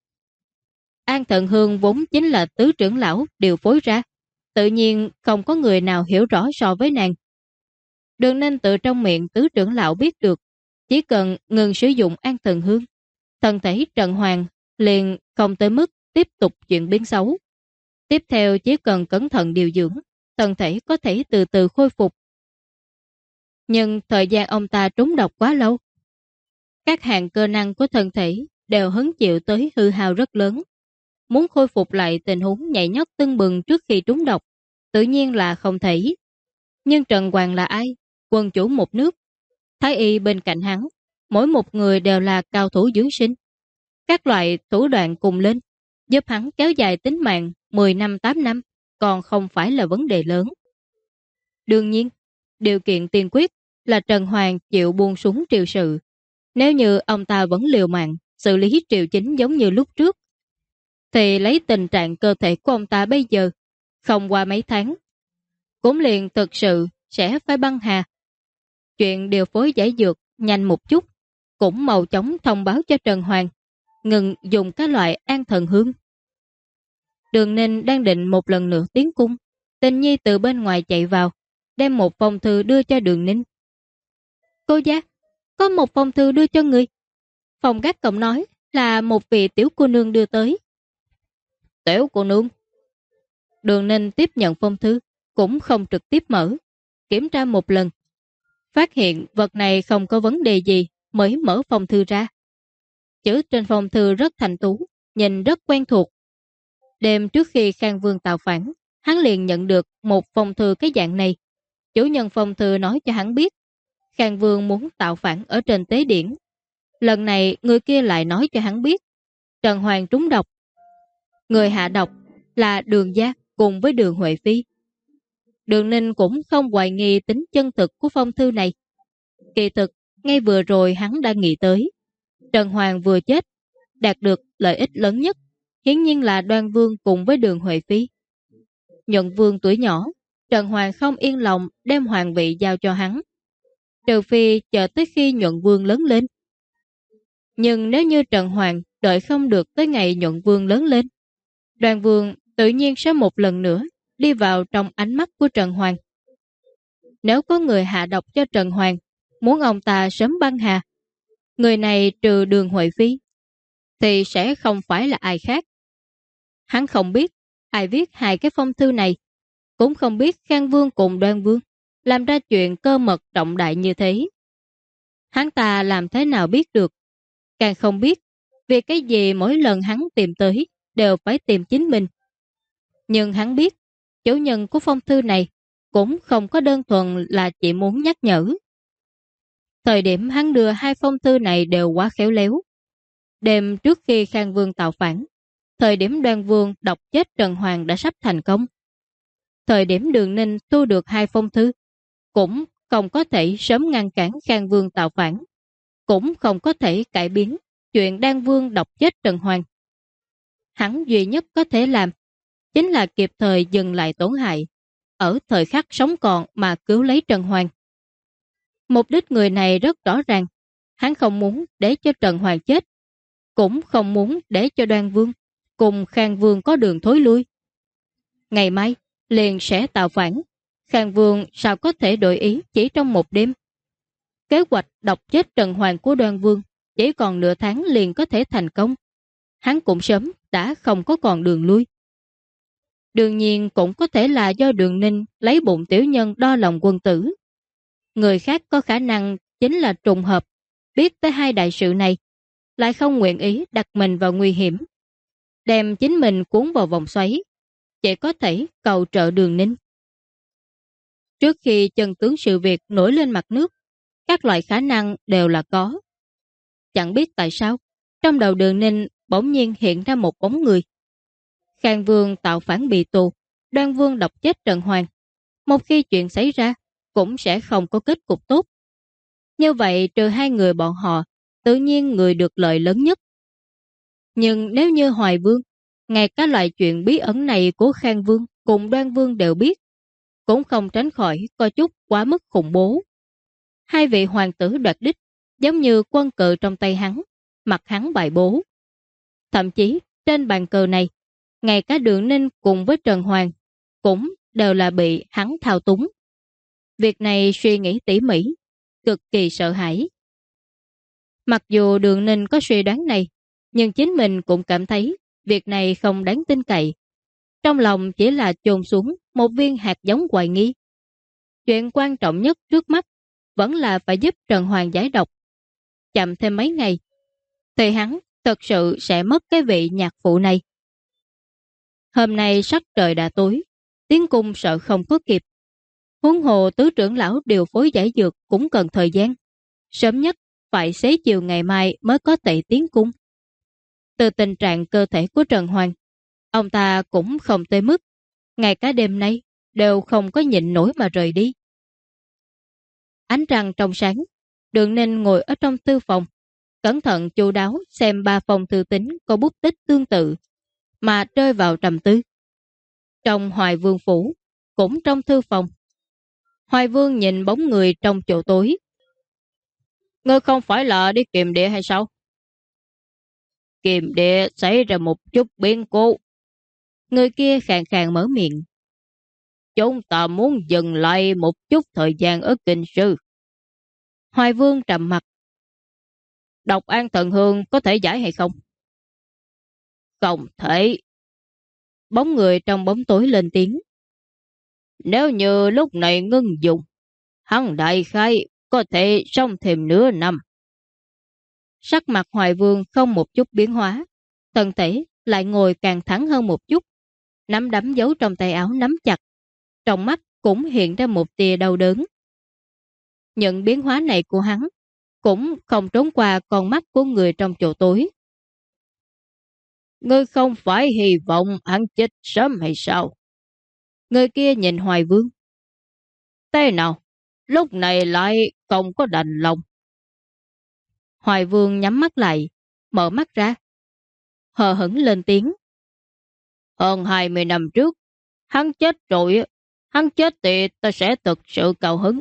An thần hương vốn chính là tứ trưởng lão điều phối ra. Tự nhiên không có người nào hiểu rõ so với nàng. Đường Ninh tự trong miệng tứ trưởng lão biết được. Chỉ cần ngừng sử dụng an thần hương, thân thể Trần Hoàng liền không tới mức tiếp tục chuyển biến xấu. Tiếp theo chỉ cần cẩn thận điều dưỡng, thân thể có thể từ từ khôi phục. Nhưng thời gian ông ta trúng độc quá lâu. Các hàng cơ năng của thân thể đều hứng chịu tới hư hao rất lớn. Muốn khôi phục lại tình huống nhảy nhót tưng bừng trước khi trúng độc, tự nhiên là không thể. Nhưng Trần Hoàng là ai? Quân chủ một nước. Thái y bên cạnh hắn, mỗi một người đều là cao thủ dưỡng sinh. Các loại thủ đoạn cùng lên, giúp hắn kéo dài tính mạng 10 năm 8 năm, còn không phải là vấn đề lớn. Đương nhiên, điều kiện tiên quyết là Trần Hoàng chịu buông xuống triều sự. Nếu như ông ta vẫn liều mạng xử lý triều chính giống như lúc trước, thì lấy tình trạng cơ thể của ông ta bây giờ, không qua mấy tháng, cũng liền thực sự sẽ phải băng hà. Chuyện điều phối giải dược nhanh một chút, cũng mau chóng thông báo cho Trần Hoàng ngừng dùng các loại an thần hương. Đường Ninh đang định một lần nữa tiến cung, Tình Nhi từ bên ngoài chạy vào, đem một phong thư đưa cho Đường Ninh. Cô gia, có một phong thư đưa cho người. Phòng gác cổng nói là một vị tiểu cô nương đưa tới. Tiểu cô nương? Đường Ninh tiếp nhận phong thư, cũng không trực tiếp mở, kiểm tra một lần. Phát hiện vật này không có vấn đề gì mới mở phong thư ra. Chữ trên phong thư rất thành tú, nhìn rất quen thuộc. Đêm trước khi Khang Vương tạo phản, hắn liền nhận được một phong thư cái dạng này. Chủ nhân phong thư nói cho hắn biết Khang Vương muốn tạo phản ở trên tế điển. Lần này người kia lại nói cho hắn biết Trần Hoàng trúng độc. Người hạ độc là Đường Gia cùng với Đường Huệ Phi. Đường Ninh cũng không hoài nghi tính chân thực của phong thư này. Kỳ thực, ngay vừa rồi hắn đã nghĩ tới. Trần Hoàng vừa chết, đạt được lợi ích lớn nhất, hiển nhiên là Đoan Vương cùng với Đường Huệ Phi. Nhuận Vương tuổi nhỏ, Trần Hoàng không yên lòng đem hoàng vị giao cho hắn. Trừ phi chờ tới khi Nhuận Vương lớn lên. Nhưng nếu như Trần Hoàng đợi không được tới ngày Nhuận Vương lớn lên, Đoan Vương tự nhiên sẽ một lần nữa đi vào trong ánh mắt của Trần Hoàng. Nếu có người hạ độc cho Trần Hoàng, muốn ông ta sớm băng hà, người này trừ Đường Huệ Phi, thì sẽ không phải là ai khác. Hắn không biết ai viết hai cái phong thư này, cũng không biết Khang Vương cùng Đoan Vương làm ra chuyện cơ mật trọng đại như thế. Hắn ta làm thế nào biết được? Càng không biết vì cái gì mỗi lần hắn tìm tới đều phải tìm chính mình. Nhưng hắn biết chủ nhân của phong thư này cũng không có đơn thuần là chỉ muốn nhắc nhở. Thời điểm hắn đưa hai phong thư này đều quá khéo léo. Đêm trước khi Khang Vương tạo phản, thời điểm Đoan Vương độc chết Trần Hoàng đã sắp thành công. Thời điểm Đường Ninh thu được hai phong thư, cũng không có thể sớm ngăn cản Khang Vương tạo phản, cũng không có thể cải biến chuyện Đan Vương độc chết Trần Hoàng. Hắn duy nhất có thể làm chính là kịp thời dừng lại tổn hại, ở thời khắc sống còn mà cứu lấy Trần Hoàng. Mục đích người này rất rõ ràng, hắn không muốn để cho Trần Hoàng chết, cũng không muốn để cho Đoan Vương cùng Khang Vương có đường thối lui. Ngày mai, liền sẽ tạo phản. Khang Vương sao có thể đổi ý chỉ trong một đêm. Kế hoạch độc chết Trần Hoàng của Đoan Vương chỉ còn nửa tháng liền có thể thành công. Hắn cũng sớm đã không có còn đường lui. Đương nhiên cũng có thể là do Đường Ninh lấy bụng tiểu nhân đo lòng quân tử. Người khác có khả năng chính là trùng hợp, biết tới hai đại sự này, lại không nguyện ý đặt mình vào nguy hiểm, đem chính mình cuốn vào vòng xoáy, chỉ có thể cầu trợ Đường Ninh. Trước khi chân tướng sự việc nổi lên mặt nước, các loại khả năng đều là có. Chẳng biết tại sao, trong đầu Đường Ninh bỗng nhiên hiện ra một bóng người. Khang Vương tạo phản bị tù, Đoan Vương độc chết Trần Hoàng. Một khi chuyện xảy ra, cũng sẽ không có kết cục tốt. Như vậy trừ hai người bọn họ, tự nhiên người được lợi lớn nhất. Nhưng nếu như Hoài Vương, ngay cả loại chuyện bí ẩn này của Khang Vương cùng Đoan Vương đều biết, cũng không tránh khỏi có chút quá mức khủng bố. Hai vị hoàng tử đoạt đích, giống như quân cờ trong tay hắn, mặt hắn bài bố. Thậm chí trên bàn cờ này, ngay cả Đường Ninh cùng với Trần Hoàng cũng đều là bị hắn thao túng. Việc này suy nghĩ tỉ mỉ, cực kỳ sợ hãi. Mặc dù Đường Ninh có suy đoán này, nhưng chính mình cũng cảm thấy việc này không đáng tin cậy. Trong lòng chỉ là chôn xuống một viên hạt giống hoài nghi. Chuyện quan trọng nhất trước mắt vẫn là phải giúp Trần Hoàng giải độc. Chậm thêm mấy ngày, thì hắn thật sự sẽ mất cái vị nhạc phụ này. Hôm nay sắc trời đã tối, tiến cung sợ không có kịp. Huống hồ tứ trưởng lão điều phối giải dược cũng cần thời gian. Sớm nhất phải xế chiều ngày mai mới có thể tiến cung. Từ tình trạng cơ thể của Trần Hoàng, ông ta cũng không tới mức ngay cả đêm nay đều không có nhịn nổi mà rời đi. Ánh trăng trong sáng, Đường Ninh ngồi ở trong thư phòng, cẩn thận chu đáo xem 3 phong thư tín có bút tích tương tự, mà rơi vào trầm tư. Trong Hoài Vương phủ, cũng trong thư phòng, Hoài Vương nhìn bóng người trong chỗ tối. Ngươi không phải là đi kiềm địa hay sao? Kiềm địa xảy ra một chút biến cố. Người kia khàn khàn mở miệng. Chúng ta muốn dừng lại một chút thời gian ở kinh sư. Hoài Vương trầm mặt. Độc an thần hương có thể giải hay không? Không thể. Bóng người trong bóng tối lên tiếng. Nếu như lúc này ngưng dùng, hắn đại khai có thể sống thêm nửa năm. Sắc mặt Hoài Vương không một chút biến hóa, thân thể lại ngồi càng thẳng hơn một chút, nắm đấm giấu trong tay áo nắm chặt, trong mắt cũng hiện ra một tia đau đớn. Những biến hóa này của hắn cũng không trốn qua con mắt của người trong chỗ tối. Ngươi không phải hy vọng hắn chết sớm hay sao? Người kia nhìn Hoài Vương. Thế nào? Lúc này lại không có đành lòng. Hoài Vương nhắm mắt lại, mở mắt ra, hờ hững lên tiếng. Hơn 20 năm trước, hắn chết rồi, hắn chết thì ta sẽ thực sự cao hứng.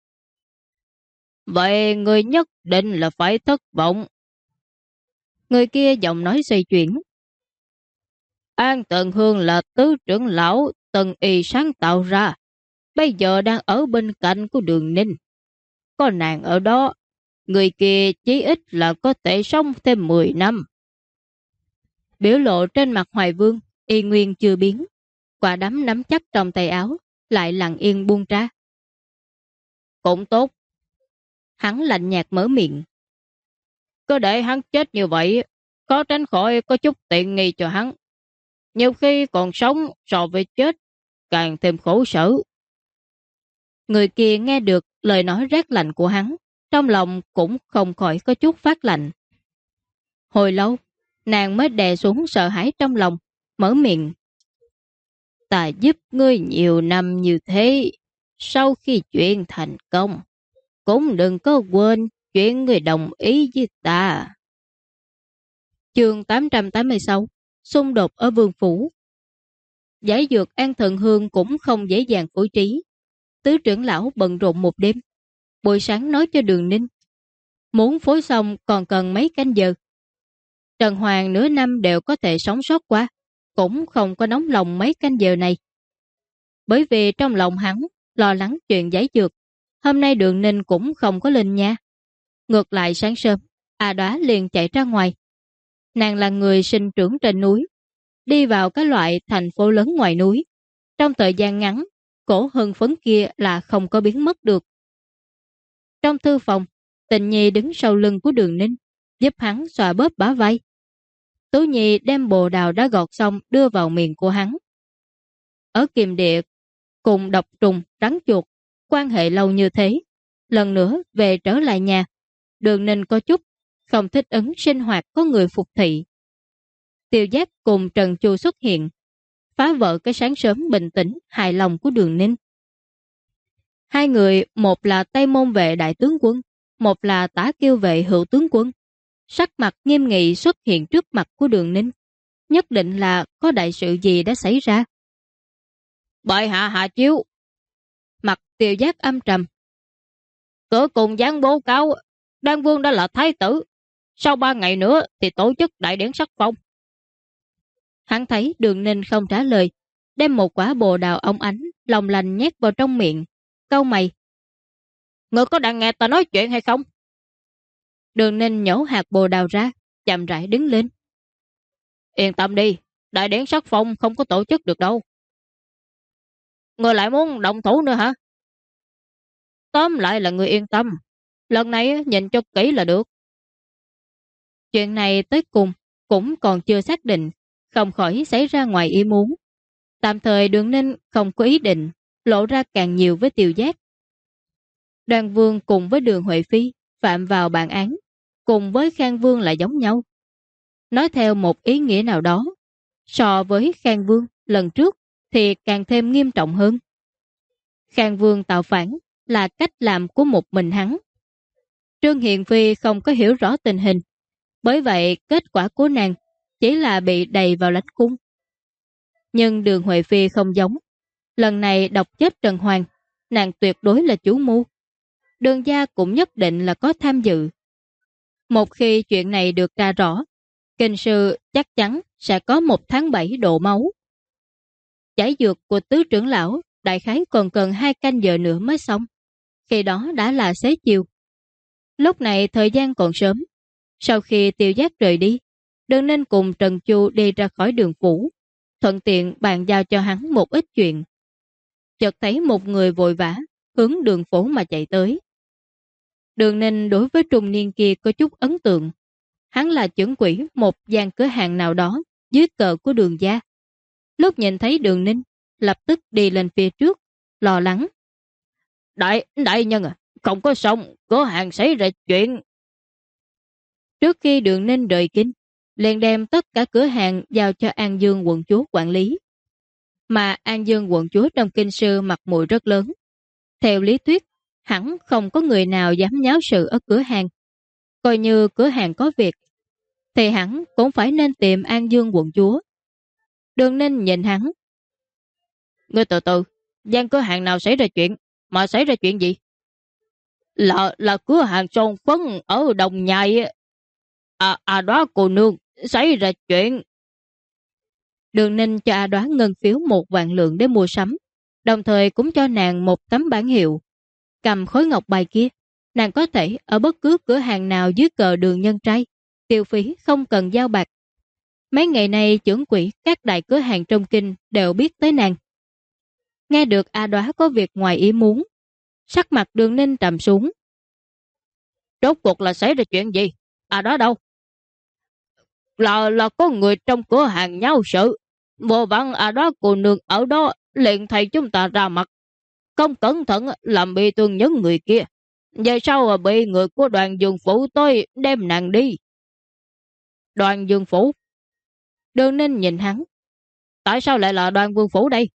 Vậy người nhất định là phải thất vọng. Người kia giọng nói xoay chuyển. An Tần Hương là tứ trưởng lão Tần Y sáng tạo ra, bây giờ đang ở bên cạnh của Đường Ninh. Có nàng ở đó, người kia chí ít là có thể sống thêm 10 năm. Biểu lộ trên mặt Hoài Vương y nguyên chưa biến, quả đấm nắm chắc trong tay áo lại lặng yên buông ra. Cũng tốt. Hắn lạnh nhạt mở miệng. Cứ để hắn chết như vậy, có tránh khỏi có chút tiện nghi cho hắn. Nhiều khi còn sống so với chết, càng thêm khổ sở. Người kia nghe được lời nói rét lạnh của hắn, trong lòng cũng không khỏi có chút phát lạnh. Hồi lâu, nàng mới đè xuống sợ hãi trong lòng, mở miệng. Ta giúp ngươi nhiều năm như thế, sau khi chuyện thành công, cũng đừng có quên chuyện ngươi đồng ý với ta. Chương 886, xung đột ở Vương Phủ. Giải dược An Thần Hương cũng không dễ dàng phối trí. Tứ trưởng lão bận rộn một đêm, buổi sáng nói cho Đường Ninh. Muốn phối xong còn cần mấy canh giờ. Trần Hoàng nửa năm đều có thể sống sót qua, cũng không có nóng lòng mấy canh giờ này. Bởi vì trong lòng hắn lo lắng chuyện giấy dược, hôm nay Đường Ninh cũng không có lên nha. Ngược lại sáng sớm, A Đóa liền chạy ra ngoài. Nàng là người sinh trưởng trên núi, đi vào cái loại thành phố lớn ngoài núi. Trong thời gian ngắn, cổ hưng phấn kia là không có biến mất được. Trong thư phòng, Tình Nhi đứng sau lưng của Đường Ninh, giúp hắn xoa bóp bả vai. Tú Nhi đem bồ đào đã gọt xong đưa vào miệng của hắn. Ở Kiềm Địa, cùng độc trùng, rắn chuột, quan hệ lâu như thế, lần nữa về trở lại nhà, Đường Ninh có chút không thích ứng sinh hoạt có người phục thị. Tiêu Giác cùng Trần Chu xuất hiện, phá vỡ cái sáng sớm bình tĩnh, hài lòng của Đường Ninh. Hai người, một là Tây Môn vệ đại tướng quân, một là Tả Kiêu vệ hữu tướng quân, sắc mặt nghiêm nghị xuất hiện trước mặt của Đường Ninh, nhất định là có đại sự gì đã xảy ra. Bệ hạ hạ chiếu. Mặt Tiêu Giác âm trầm. Cửa cùng gián bố cáo, Đan Vương đã là thái tử, sau 3 ngày nữa thì tổ chức đại điển sắc phong. Hắn thấy Đường Ninh không trả lời, đem một quả bồ đào óng ánh lòng lành nhét vào trong miệng, cau mày. Ngươi có đang nghe ta nói chuyện hay không? Đường Ninh nhổ hạt bồ đào ra, chậm rãi đứng lên. Yên tâm đi, đại điển sắc phong không có tổ chức được đâu. Ngươi lại muốn động thủ nữa hả? Tóm lại là ngươi yên tâm, lần này nhìn cho kỹ là được. Chuyện này tới cùng cũng còn chưa xác định, không khỏi xảy ra ngoài ý muốn. Tạm thời Đường Ninh không có ý định lộ ra càng nhiều với Tiêu Giác. Đoan Vương cùng với Đường Huệ Phi phạm vào bản án, cùng với Khang Vương là giống nhau. Nói theo một ý nghĩa nào đó, so với Khang Vương lần trước thì càng thêm nghiêm trọng hơn. Khang Vương tạo phản là cách làm của một mình hắn. Trương Hiền Phi không có hiểu rõ tình hình, bởi vậy kết quả của nàng chỉ là bị đầy vào lãnh cung. Nhưng Đường Huệ Phi không giống. Lần này độc chết Trần Hoàng, nàng tuyệt đối là chủ mưu. Đường gia cũng nhất định là có tham dự. Một khi chuyện này được tra rõ, kinh sư chắc chắn sẽ có 1 tháng 7 đổ máu. Giải dược của tứ trưởng lão đại khái còn cần 2 canh giờ nữa mới xong. Khi đó đã là xế chiều. Lúc này thời gian còn sớm. Sau khi Tiêu Giác rời đi, Đường Ninh cùng Trần Chu đi ra khỏi đường phủ, thuận tiện bàn giao cho hắn một ít chuyện. Chợt thấy một người vội vã hướng đường phố mà chạy tới. Đường Ninh đối với trung niên kia có chút ấn tượng. Hắn là trưởng quỹ một gian cửa hàng nào đó dưới cờ của Đường gia. Lúc nhìn thấy Đường Ninh, lập tức đi lên phía trước, lo lắng. Đại nhân à, không có xong, cửa hàng xảy ra chuyện. Trước khi Đường Ninh rời kinh, liền đem tất cả cửa hàng giao cho An Dương quận chúa quản lý. Mà An Dương quận chúa trong kinh sư mặt mũi rất lớn. Theo lý thuyết, hẳn không có người nào dám nháo sự ở cửa hàng. Coi như cửa hàng có việc, thì hẳn cũng phải nên tìm An Dương quận chúa. Đường Ninh nhìn hắn. Ngươi từ từ, gian cửa hàng nào xảy ra chuyện, mà xảy ra chuyện gì? Là cửa hàng son phấn ở Đồng Nhai. Đó cô nương, xảy ra chuyện. Đường Ninh cho A Đoá ngân phiếu 1 vạn lượng để mua sắm, đồng thời cũng cho nàng một tấm bản hiệu. Cầm khối ngọc bài kia, nàng có thể ở bất cứ cửa hàng nào dưới cờ Đường Nhân Trai, tiêu phí không cần giao bạc. Mấy ngày nay trưởng quỹ các đại cửa hàng trong kinh đều biết tới nàng. Nghe được A Đoá có việc ngoài ý muốn, sắc mặt Đường Ninh trầm xuống. Rốt cuộc là xảy ra chuyện gì? A Đoá đâu? Là có người trong cửa hàng nháo sự. Vô vắng A Đoá cô nương ở đó liền thầy chúng ta ra mặt. Không cẩn thận làm bị thương những người kia. Về sau bị người của Đoàn Dương Phủ tới đem nàng đi. Đoàn Dương Phủ? Đường Ninh nhìn hắn. Tại sao lại là Đoàn Vương Phủ đây?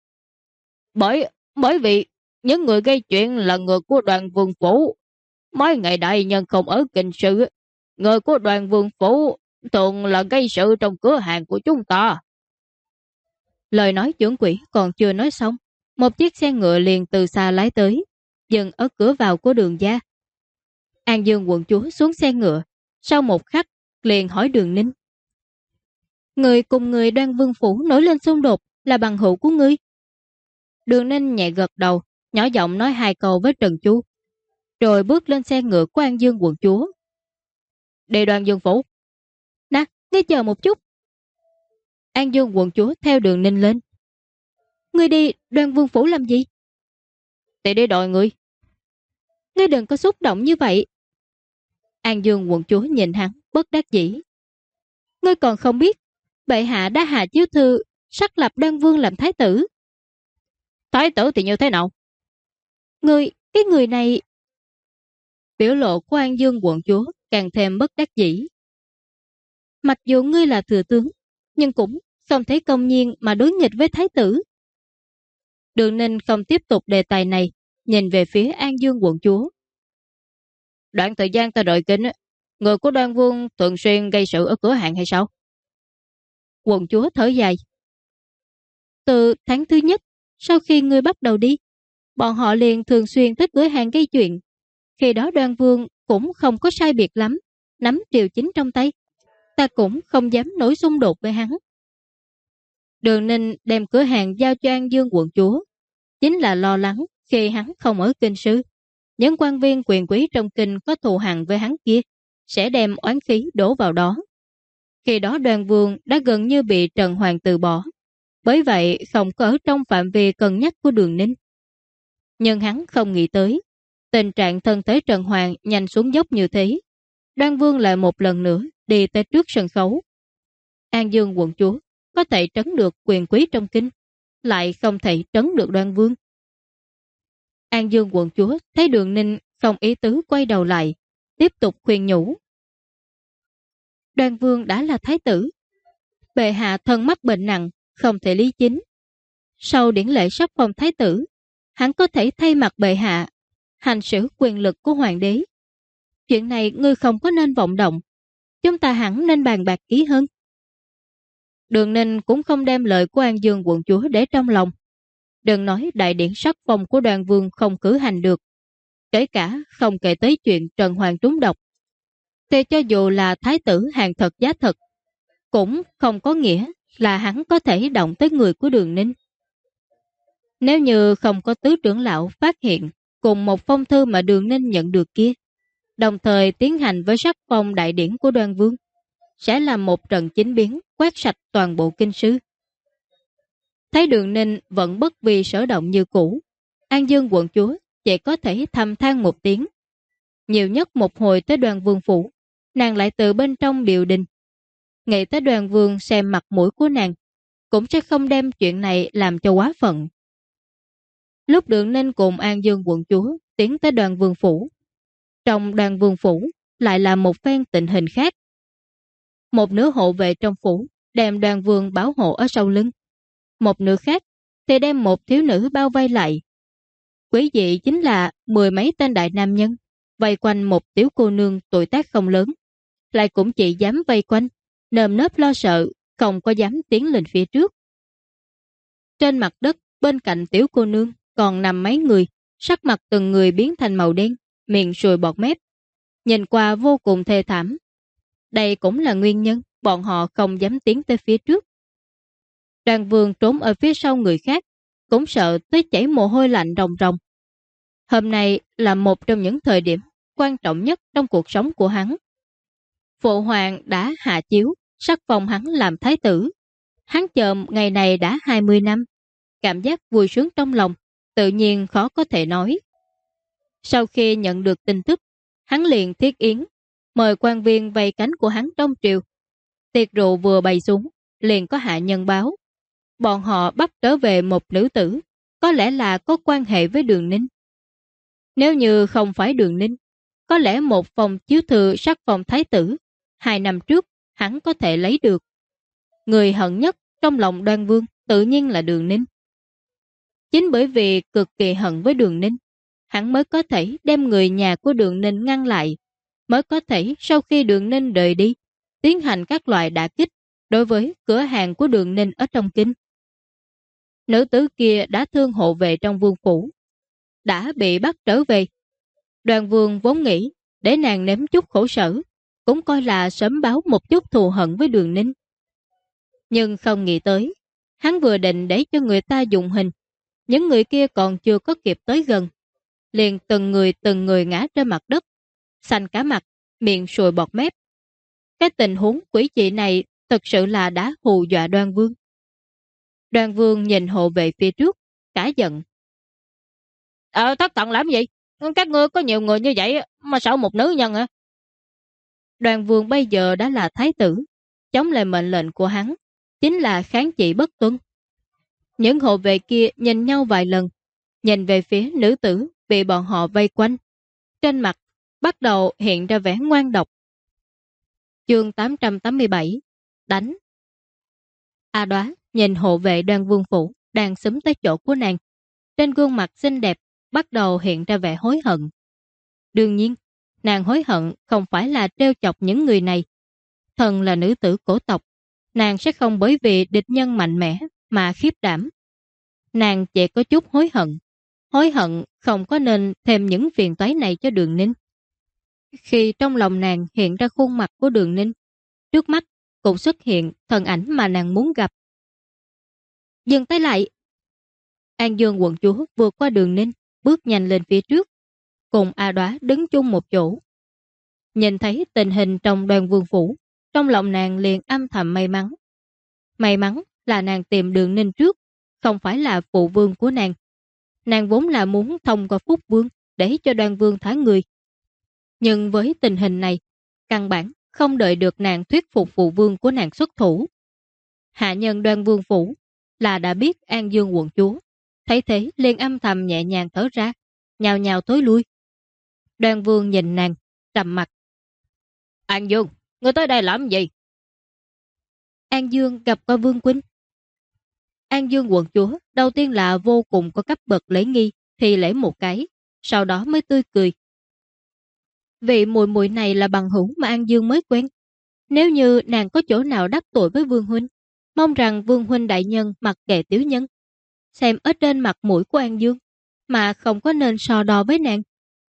Bởi vì những người gây chuyện là người của Đoàn Vương Phủ. Mấy ngày đại nhân không ở kinh sự, người của Đoàn Vương Phủ thường là gây sự trong cửa hàng của chúng ta. Lời nói trưởng quỹ còn chưa nói xong, một chiếc xe ngựa liền từ xa lái tới, dừng ở cửa vào của Đường gia. An Dương quận chúa xuống xe ngựa, sau một khắc liền hỏi Đường Ninh. Người cùng người Đoan Vương phủ nổi lên xung đột là bằng hữu của ngươi? Đường Ninh nhẹ gật đầu, nhỏ giọng nói 2 câu với Trần Chu, rồi bước lên xe ngựa của An Dương quận chúa. Đi Đoan Dương phủ. Nè, ngươi chờ một chút. An Dương quận chúa theo Đường Ninh lên. Ngươi đi Đoan Vương phủ làm gì? Thì đi đòi ngươi. Ngươi đừng có xúc động như vậy. An Dương quận chúa nhìn hắn bất đắc dĩ. Ngươi còn không biết bệ hạ đã hạ chiếu thư sắc lập Đoan Vương làm thái tử. Thái tử thì như thế nào? Cái người này... Biểu lộ của An Dương quận chúa càng thêm bất đắc dĩ. Mặc dù ngươi là thừa tướng, nhưng cũng không thể công nhiên mà đối nghịch với thái tử. Đường Ninh không tiếp tục đề tài này, nhìn về phía An Dương quận chúa. Đoạn thời gian ta đợi kinh, người của Đoan Vương thường xuyên gây sự ở cửa hàng hay sao? Quận chúa thở dài. Từ tháng thứ nhất, sau khi ngươi bắt đầu đi, bọn họ liền thường xuyên tới cửa hàng gây chuyện. Khi đó Đoan Vương cũng không có sai biệt lắm, nắm điều chính trong tay. Ta cũng không dám nổi xung đột với hắn. Đường Ninh đem cửa hàng giao cho An Dương quận chúa, chính là lo lắng khi hắn không ở kinh sư, những quan viên quyền quý trong kinh có thù hằn với hắn kia sẽ đem oán khí đổ vào đó. Khi đó Đoan Vương đã gần như bị Trần Hoàng từ bỏ, bởi vậy không có ở trong phạm vi cân nhắc của Đường Ninh. Nhưng hắn không nghĩ tới tình trạng thân thể Trần Hoàng nhanh xuống dốc như thế. Đoan Vương lại một lần nữa đi tới trước sân khấu. An Dương quận chúa có thể trấn được quyền quý trong kinh, lại không thể trấn được Đoan Vương. An Dương quận chúa thấy Đường Ninh không ý tứ quay đầu lại, tiếp tục khuyên nhủ. Đoan Vương đã là thái tử, bệ hạ thân mắc bệnh nặng, không thể lý chính. Sau điển lễ sắc phong thái tử, hắn có thể thay mặt bệ hạ hành xử quyền lực của hoàng đế. Chuyện này ngươi không có nên vọng động, chúng ta hẳn nên bàn bạc kỹ hơn. Đường Ninh cũng không đem lời của An Dương quận chúa để trong lòng. Đừng nói đại điển sắc phong của Đoan Vương không cử hành được, kể cả không kể tới chuyện Trần Hoàng trúng độc, thì cho dù là thái tử hàng thật giá thật, cũng không có nghĩa là hắn có thể động tới người của Đường Ninh. Nếu như không có tứ trưởng lão phát hiện cùng một phong thư mà Đường Ninh nhận được kia, đồng thời tiến hành với sắc phong đại điển của Đoan Vương, sẽ là một trận chính biến quét sạch toàn bộ kinh sư. Thấy Đường Ninh vẫn bất vì sở động như cũ, An Dương quận chúa chỉ có thể thầm than một tiếng. Nhiều nhất một hồi tới Đoan Vương phủ, nàng lại từ bên trong biểu đình. Nghĩ tới Đoan Vương xem mặt mũi của nàng, cũng sẽ không đem chuyện này làm cho quá phận. Lúc Đường Ninh cùng An Dương quận chúa tiến tới Đoan Vương phủ, trong Đoan Vương phủ lại là một phen tình hình khác. Một nửa hộ vệ trong phủ đem Đoan Vương bảo hộ ở sau lưng, một nửa khác thì đem một thiếu nữ bao vây lại. Quý dị chính là 10 mấy tên đại nam nhân vây quanh một tiểu cô nương tuổi tác không lớn, lại cũng chỉ dám vây quanh, nơm nớp lo sợ, không có dám tiến lên phía trước. Trên mặt đất bên cạnh tiểu cô nương còn nằm mấy người, sắc mặt từng người biến thành màu đen, miệng sùi bọt mép, nhìn qua vô cùng thê thảm. Đây cũng là nguyên nhân bọn họ không dám tiến tới phía trước. Đoan Vương trốn ở phía sau người khác, cũng sợ tới chảy mồ hôi lạnh ròng ròng. Hôm nay là một trong những thời điểm quan trọng nhất trong cuộc sống của hắn. Phụ hoàng đã hạ chiếu, sắc phong hắn làm thái tử. Hắn chờ ngày này đã 20 năm. Cảm giác vui sướng trong lòng, tự nhiên khó có thể nói. Sau khi nhận được tin tức, hắn liền thiết yến, mời quan viên vây cánh của hắn trong triều. Tiệc rượu vừa bày xuống, liền có hạ nhân báo. Bọn họ bắt trở về một nữ tử, có lẽ là có quan hệ với Đường Ninh. Nếu như không phải Đường Ninh, có lẽ một phòng chiếu thư sắc phong thái tử 2 năm trước hắn có thể lấy được. Người hận nhất trong lòng Đoan Vương tự nhiên là Đường Ninh. Chính bởi vì cực kỳ hận với Đường Ninh, hắn mới có thể đem người nhà của Đường Ninh ngăn lại, mới có thể sau khi Đường Ninh rời đi, tiến hành các loại đả kích đối với cửa hàng của Đường Ninh ở trong kinh. Nữ tử kia đã thương hộ vệ trong vương phủ, đã bị bắt trở về. Đoan Vương vốn nghĩ để nàng nếm chút khổ sở, cũng coi là sớm báo một chút thù hận với Đường Ninh. Nhưng không nghĩ tới, hắn vừa định để cho người ta dùng hình, những người kia còn chưa có kịp tới gần, liền từng người ngã trên mặt đất, xanh cả mặt, miệng sùi bọt mép. Cái tình huống quỷ dị này thực sự là đã hù dọa Đoan Vương. Đoan Vương nhìn hộ vệ phía trước, cả giận. Thất thần làm gì? Các ngươi có nhiều người như vậy mà sợ một nữ nhân hả? Đoan Vương bây giờ đã là thái tử, chống lại mệnh lệnh của hắn, chính là kháng chỉ bất tuân. Những hộ vệ kia nhìn nhau vài lần, nhìn về phía nữ tử bị bọn họ vây quanh. Trên mặt bắt đầu hiện ra vẻ ngoan độc. Chương 887 Đánh. A Đoá nhìn hộ vệ Đoan Vương phủ đang xúm tới chỗ của nàng. Trên gương mặt xinh đẹp bắt đầu hiện ra vẻ hối hận. Đương nhiên, nàng hối hận không phải là trêu chọc những người này. Thần là nữ tử cổ tộc, nàng sẽ không bởi vì địch nhân mạnh mẽ mà khiếp đảm. Nàng chỉ có chút hối hận không có nên thêm những phiền toái này cho Đường Ninh. Khi trong lòng nàng hiện ra khuôn mặt của Đường Ninh, trước mắt cũng xuất hiện thần ảnh mà nàng muốn gặp. Dừng tay lại. An Dương quận chúa vượt qua Đường Ninh, bước nhanh lên phía trước, cùng A Đoá đứng chung một chỗ. Nhìn thấy tình hình trong Đoan Vương phủ, trong lòng nàng liền âm thầm may mắn. May mắn là nàng tìm Đường Ninh trước, không phải là phụ vương của nàng. Nàng vốn là muốn thông qua Phúc Vương để cho Đoan Vương thả người. Nhưng với tình hình này, căn bản không đợi được nàng thuyết phục phụ vương của nàng xuất thủ. Hạ nhân Đoan Vương phủ là đã biết An Dương quận chúa, thấy thế liền âm thầm nhẹ nhàng thở ra, nhào nhào tối lui. Đoan Vương nhìn nàng, trầm mặt. An Dương, ngươi tới đây làm gì? An Dương gặp qua Vương Quynh. An Dương quận chúa đầu tiên là vô cùng có cấp bậc lễ nghi, thì lễ một cái, sau đó mới tươi cười. Vị muội muội này là bằng hữu mà An Dương mới quen. Nếu như nàng có chỗ nào đắc tội với Vương huynh, mong rằng Vương huynh đại nhân mặc kệ tiểu nhân, xem ở trên mặt mũi của An Dương, mà không có nên so đo với nàng.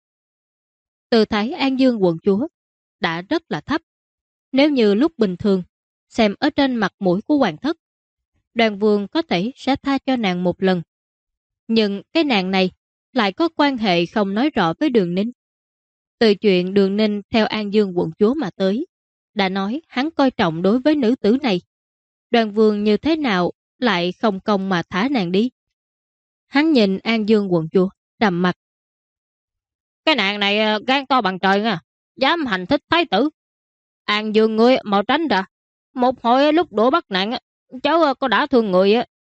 Từ thái An Dương quận chúa đã rất là thấp. Nếu như lúc bình thường, xem ở trên mặt mũi của hoàng thất, Đoan Vương có thể sẽ tha cho nàng một lần. Nhưng cái nàng này lại có quan hệ không nói rõ với Đường Ninh. Từ chuyện Đường Ninh theo An Dương quận chúa mà tới, đã nói hắn coi trọng đối với nữ tử này. Đoan Vương như thế nào lại không công mà thả nàng đi. Hắn nhìn An Dương quận chúa, trầm mặt. Cái nàng này gan to bằng trời nha, dám hành thích thái tử. An Dương ngươi mau tránh ra. Một hồi lúc đổ bắt nạn, cháu có đã thương người.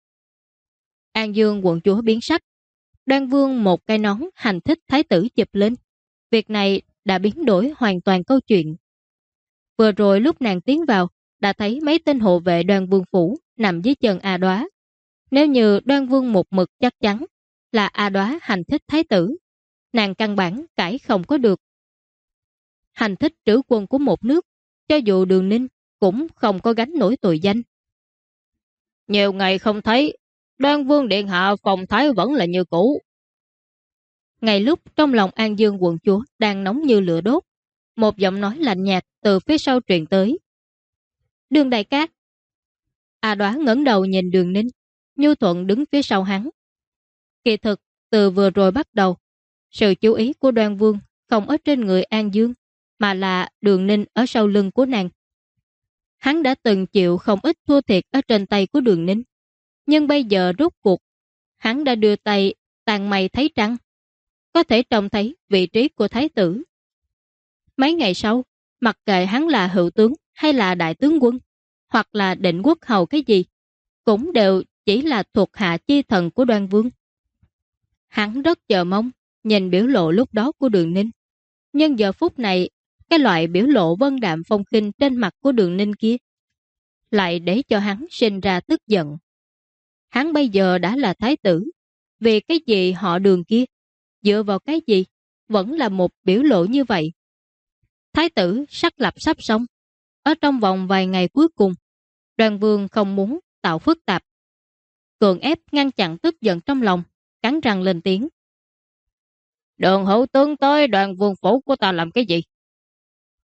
An Dương quận chúa biến sắc. Đoan Vương một cái nón hành thích thái tử chụp lên. Việc này đã biến đổi hoàn toàn câu chuyện. Vừa rồi lúc nàng tiến vào, đã thấy mấy tên hộ vệ Đoan Vương phủ nằm dưới chân A Đoá. Nếu như Đoan Vương một mực chắc chắn là A Đoá hành thích thái tử, nàng căn bản cãi không có được. Hành thích trữ quân của một nước, cho dù Đường Ninh cũng không có gánh nổi tội danh. Nhiều ngày không thấy, Đoan Vương điện hạ phong thái vẫn là như cũ. Ngay lúc trong lòng An Dương quận chúa đang nóng như lửa đốt, một giọng nói lạnh nhạt từ phía sau truyền tới. Đường đại ca. A Đoá ngẩng đầu nhìn Đường Ninh, nhu thuận đứng phía sau hắn. Kỳ thực, từ vừa rồi bắt đầu, sự chú ý của Đoan Vương không ở trên người An Dương, mà là Đường Ninh ở sau lưng của nàng. Hắn đã từng chịu không ít thua thiệt ở trên tay của Đường Ninh, nhưng bây giờ rốt cuộc, hắn đã đưa tay tàn mày thấy trắng, có thể trông thấy vị trí của thái tử. Mấy ngày sau, mặc kệ hắn là hữu tướng hay là đại tướng quân, hoặc là định quốc hầu cái gì, cũng đều chỉ là thuộc hạ chi thần của Đoan Vương. Hắn rất chờ mong nhìn biểu lộ lúc đó của Đường Ninh, nhưng giờ phút này, cái loại biểu lộ vân đạm phong khinh trên mặt của Đường Ninh kia lại để cho hắn sinh ra tức giận. Hắn bây giờ đã là thái tử, vì cái gì họ Đường kia, dựa vào cái gì, vẫn là một biểu lộ như vậy. Thái tử sắc lập sắp xong, ở trong vòng vài ngày cuối cùng, Đoan Vương không muốn tạo phức tạp, cường ép ngăn chặn tức giận trong lòng, cắn răng lên tiếng. Đường hữu tướng tới Đoan Vương phủ của ta làm cái gì?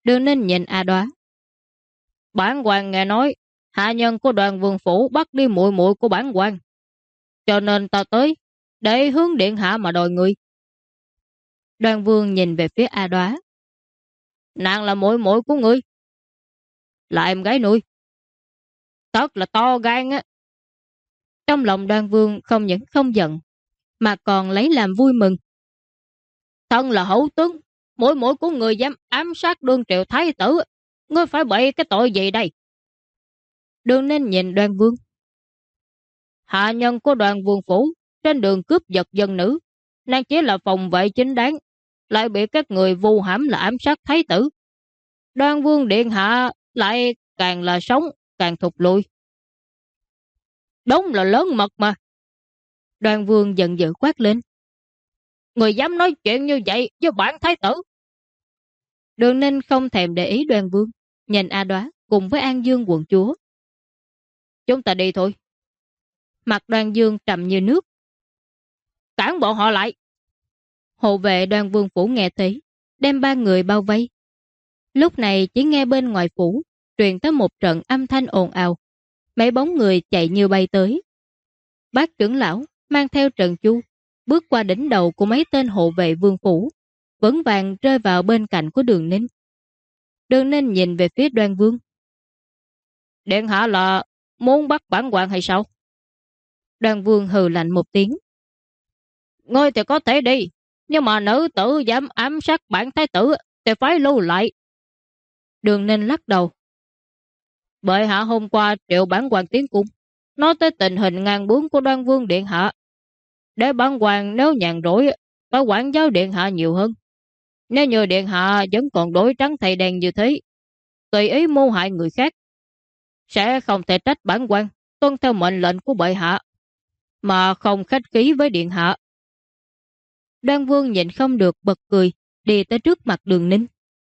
Đường Ninh nhìn A Đoá. Bản quan nghe nói hạ nhân của Đoàn Vương phủ bắt đi muội muội của bản quan, cho nên ta tới để hướng điện hạ mà đòi người. Đoàn Vương nhìn về phía A Đoá. Nàng là muội muội của ngươi? Là em gái nuôi. Thật là to gan á. Trong lòng Đoàn Vương không những không giận, mà còn lấy làm vui mừng. Thân là hữu tướng, muội muội của người dám ám sát đương triệu thái tử, ngươi phải bị cái tội gì đây? Đường Ninh nhìn Đoàn Vương. Hạ nhân của Đoàn Vương phủ trên đường cướp giật dân nữ, nàng chỉ là phòng vệ chính đáng, lại bị các người vu hãm là ám sát thái tử. Đoàn Vương điện hạ lại càng là sống càng thụt lùi. Đúng là lớn mật mà. Đoàn Vương giận dữ quát lên. Người dám nói chuyện như vậy với bản thái tử? Đường Ninh không thèm để ý Đoàn Vương, nhìn A Đoá cùng với An Dương quận chúa. Chúng ta đi thôi. Mặt Đoàn Dương trầm như nước. Cản bọn họ lại. Hộ vệ Đoàn Vương phủ nghe thấy, đem ba người bao vây. Lúc này chỉ nghe bên ngoài phủ truyền tới một trận âm thanh ồn ào. Mấy bóng người chạy như bay tới. Bác trưởng lão mang theo Trần Chu bước qua đỉnh đầu của mấy tên hộ vệ vương phủ, vững vàng rơi vào bên cạnh của Đường Ninh. Đường Ninh nhìn về phía Đoàn Vương. Điện hạ là muốn bắt bản quan hay sao? Đoàn Vương hừ lạnh một tiếng. Ngươi thì có thể đi, nhưng mà nữ tử dám ám sát bản thái tử thì phải lưu lại. Đường Ninh lắc đầu. Bệ hạ hôm qua triệu bản quan tiến cung, nói tới tình hình ngang bướng của Đoan Vương điện hạ. Để bản quan nếu nhàn rỗi phải quản giáo điện hạ nhiều hơn. Nếu như điện hạ vẫn còn đối trắng thay đen như thế, tùy ý mưu hại người khác, sẽ không thể trách bản quan tuân theo mệnh lệnh của bệ hạ, mà không khách khí với điện hạ. Đoan Vương nhịn không được bật cười, đi tới trước mặt Đường Ninh.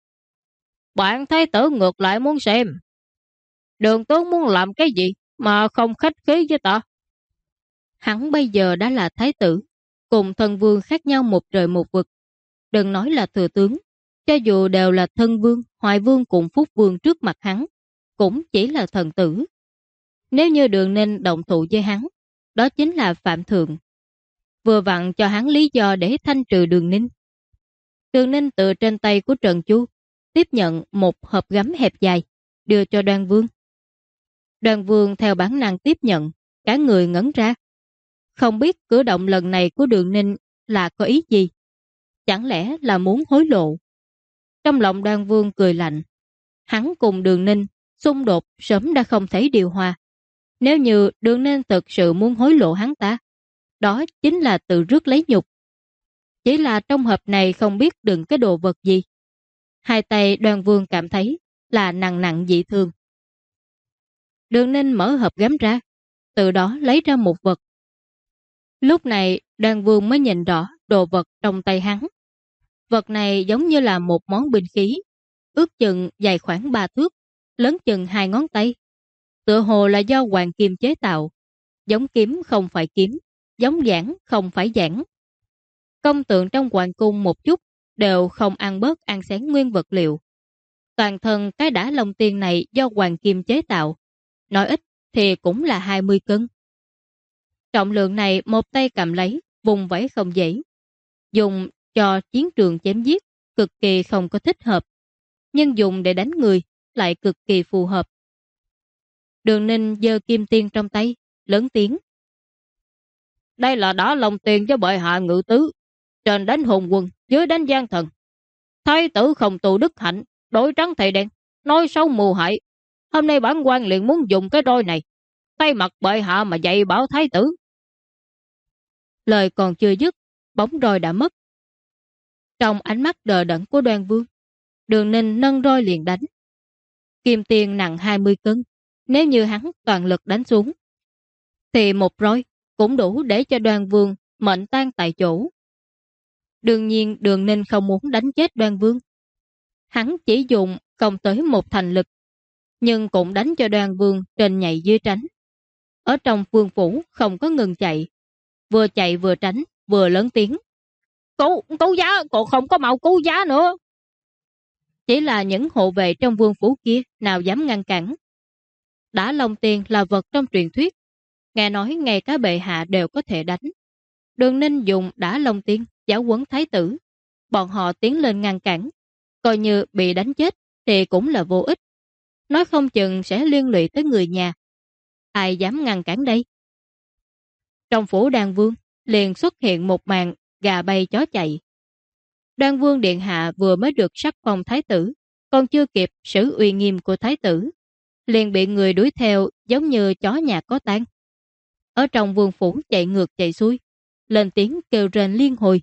Bản thái tử ngược lại muốn xem Đường tướng muốn làm cái gì mà không khách khí với ta. Hắn bây giờ đã là thái tử, cùng thân vương khác nhau một trời một vực. Đừng nói là thừa tướng, cho dù đều là thân vương, hoài vương cùng phúc vương trước mặt hắn, cũng chỉ là thần tử. Nếu như Đường Ninh động thủ với hắn, đó chính là phạm thượng. Vừa vặn cho hắn lý do để thanh trừ Đường Ninh. Đường Ninh từ trên tay của Trần Chu tiếp nhận một hộp gấm hẹp dài, đưa cho Đoan Vương. Đoan Vương theo bản năng tiếp nhận, cả người ngẩn ra. Không biết cử động lần này của Đường Ninh là có ý gì? Chẳng lẽ là muốn hối lộ? Trong lòng Đoan Vương cười lạnh. Hắn cùng Đường Ninh xung đột sớm đã không thấy điều hòa. Nếu như Đường Ninh thực sự muốn hối lộ hắn ta, đó chính là tự rước lấy nhục. Chỉ là trong hộp này không biết đựng cái đồ vật gì. Hai tay Đoan Vương cảm thấy là nặng nặng dị thường. Đường Ninh mở hộp gấm ra, từ đó lấy ra một vật. Lúc này Đoan Vương mới nhìn rõ đồ vật trong tay hắn. Vật này giống như là một món binh khí, ước chừng dài khoảng 3 thước, lớn chừng 2 ngón tay. Tựa hồ là do hoàng kim chế tạo, giống kiếm không phải kiếm, giống giảng không phải giảng. Công tượng trong hoàng cung một chút đều không ăn bớt ăn xén nguyên vật liệu. Toàn thân cái đá lông tiên này do hoàng kim chế tạo, nói ít thì cũng là 20 cân. Trọng lượng này một tay cầm lấy, vùng vẫy không dễ. Dùng cho chiến trường chém giết, cực kỳ không có thích hợp. Nhưng dùng để đánh người, lại cực kỳ phù hợp. Đường Ninh giơ kim tiên trong tay, lớn tiếng. Đây là đá lông tiên cho bệ hạ ngự tứ. Trên đánh hùng quân, dưới đánh gian thần. Thái tử không tù đức hạnh, đổi trắng thầy đen, nói xấu mù hại. Hôm nay bản quan liền muốn dùng cái roi này, thay mặt bệ hạ mà dạy bảo thái tử. Lời còn chưa dứt, bóng roi đã mất. Trong ánh mắt đờ đẫn của Đoan Vương, Đường Ninh nâng roi liền đánh. Kim tiền nặng 20 cân, nếu như hắn toàn lực đánh xuống, thì một roi cũng đủ để cho Đoan Vương mệnh tan tại chỗ. Đương nhiên Đường Ninh không muốn đánh chết Đoan Vương. Hắn chỉ dùng không tới một thành lực, nhưng cũng đánh cho Đoan Vương trên nhảy dưới tránh. Ở trong vương phủ không có ngừng chạy, vừa chạy vừa tránh, vừa lớn tiếng. Cứu giá, còn không có mạo cứu giá nữa. Chỉ là những hộ vệ trong vương phủ kia nào dám ngăn cản. Đã Long Tiên là vật trong truyền thuyết, nghe nói ngay cả bệ hạ đều có thể đánh. Đường Ninh dùng Đã Long Tiên giáo huấn thái tử, bọn họ tiến lên ngăn cản, coi như bị đánh chết thì cũng là vô ích. Nói không chừng sẽ liên lụy tới người nhà. Ai dám ngăn cản đây? Trong phủ Đan Vương liền xuất hiện một màn gà bay chó chạy. Đoan Vương điện hạ vừa mới được sắc phong thái tử, còn chưa kịp xử uy nghiêm của thái tử, liền bị người đuổi theo giống như chó nhà có tang. Ở trong vương phủ chạy ngược chạy xuôi, lên tiếng kêu rền liên hồi.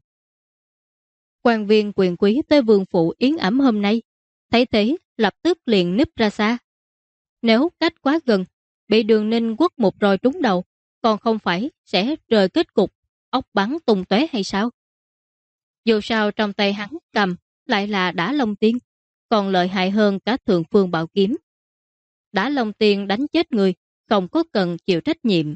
Quan viên quyền quý tới vương phủ yến ẩm hôm nay, thấy thế lập tức liền núp ra xa. Nếu cách quá gần, bị Đường Ninh quất một roi trúng đầu, còn không phải sẽ rời kết cục ốc bắn tung tóe hay sao? Dù sao trong tay hắn cầm lại là Đã Long Tiên, còn lợi hại hơn cả Thượng Phương Bảo Kiếm. Đã Long Tiên đánh chết người, không có cần chịu trách nhiệm.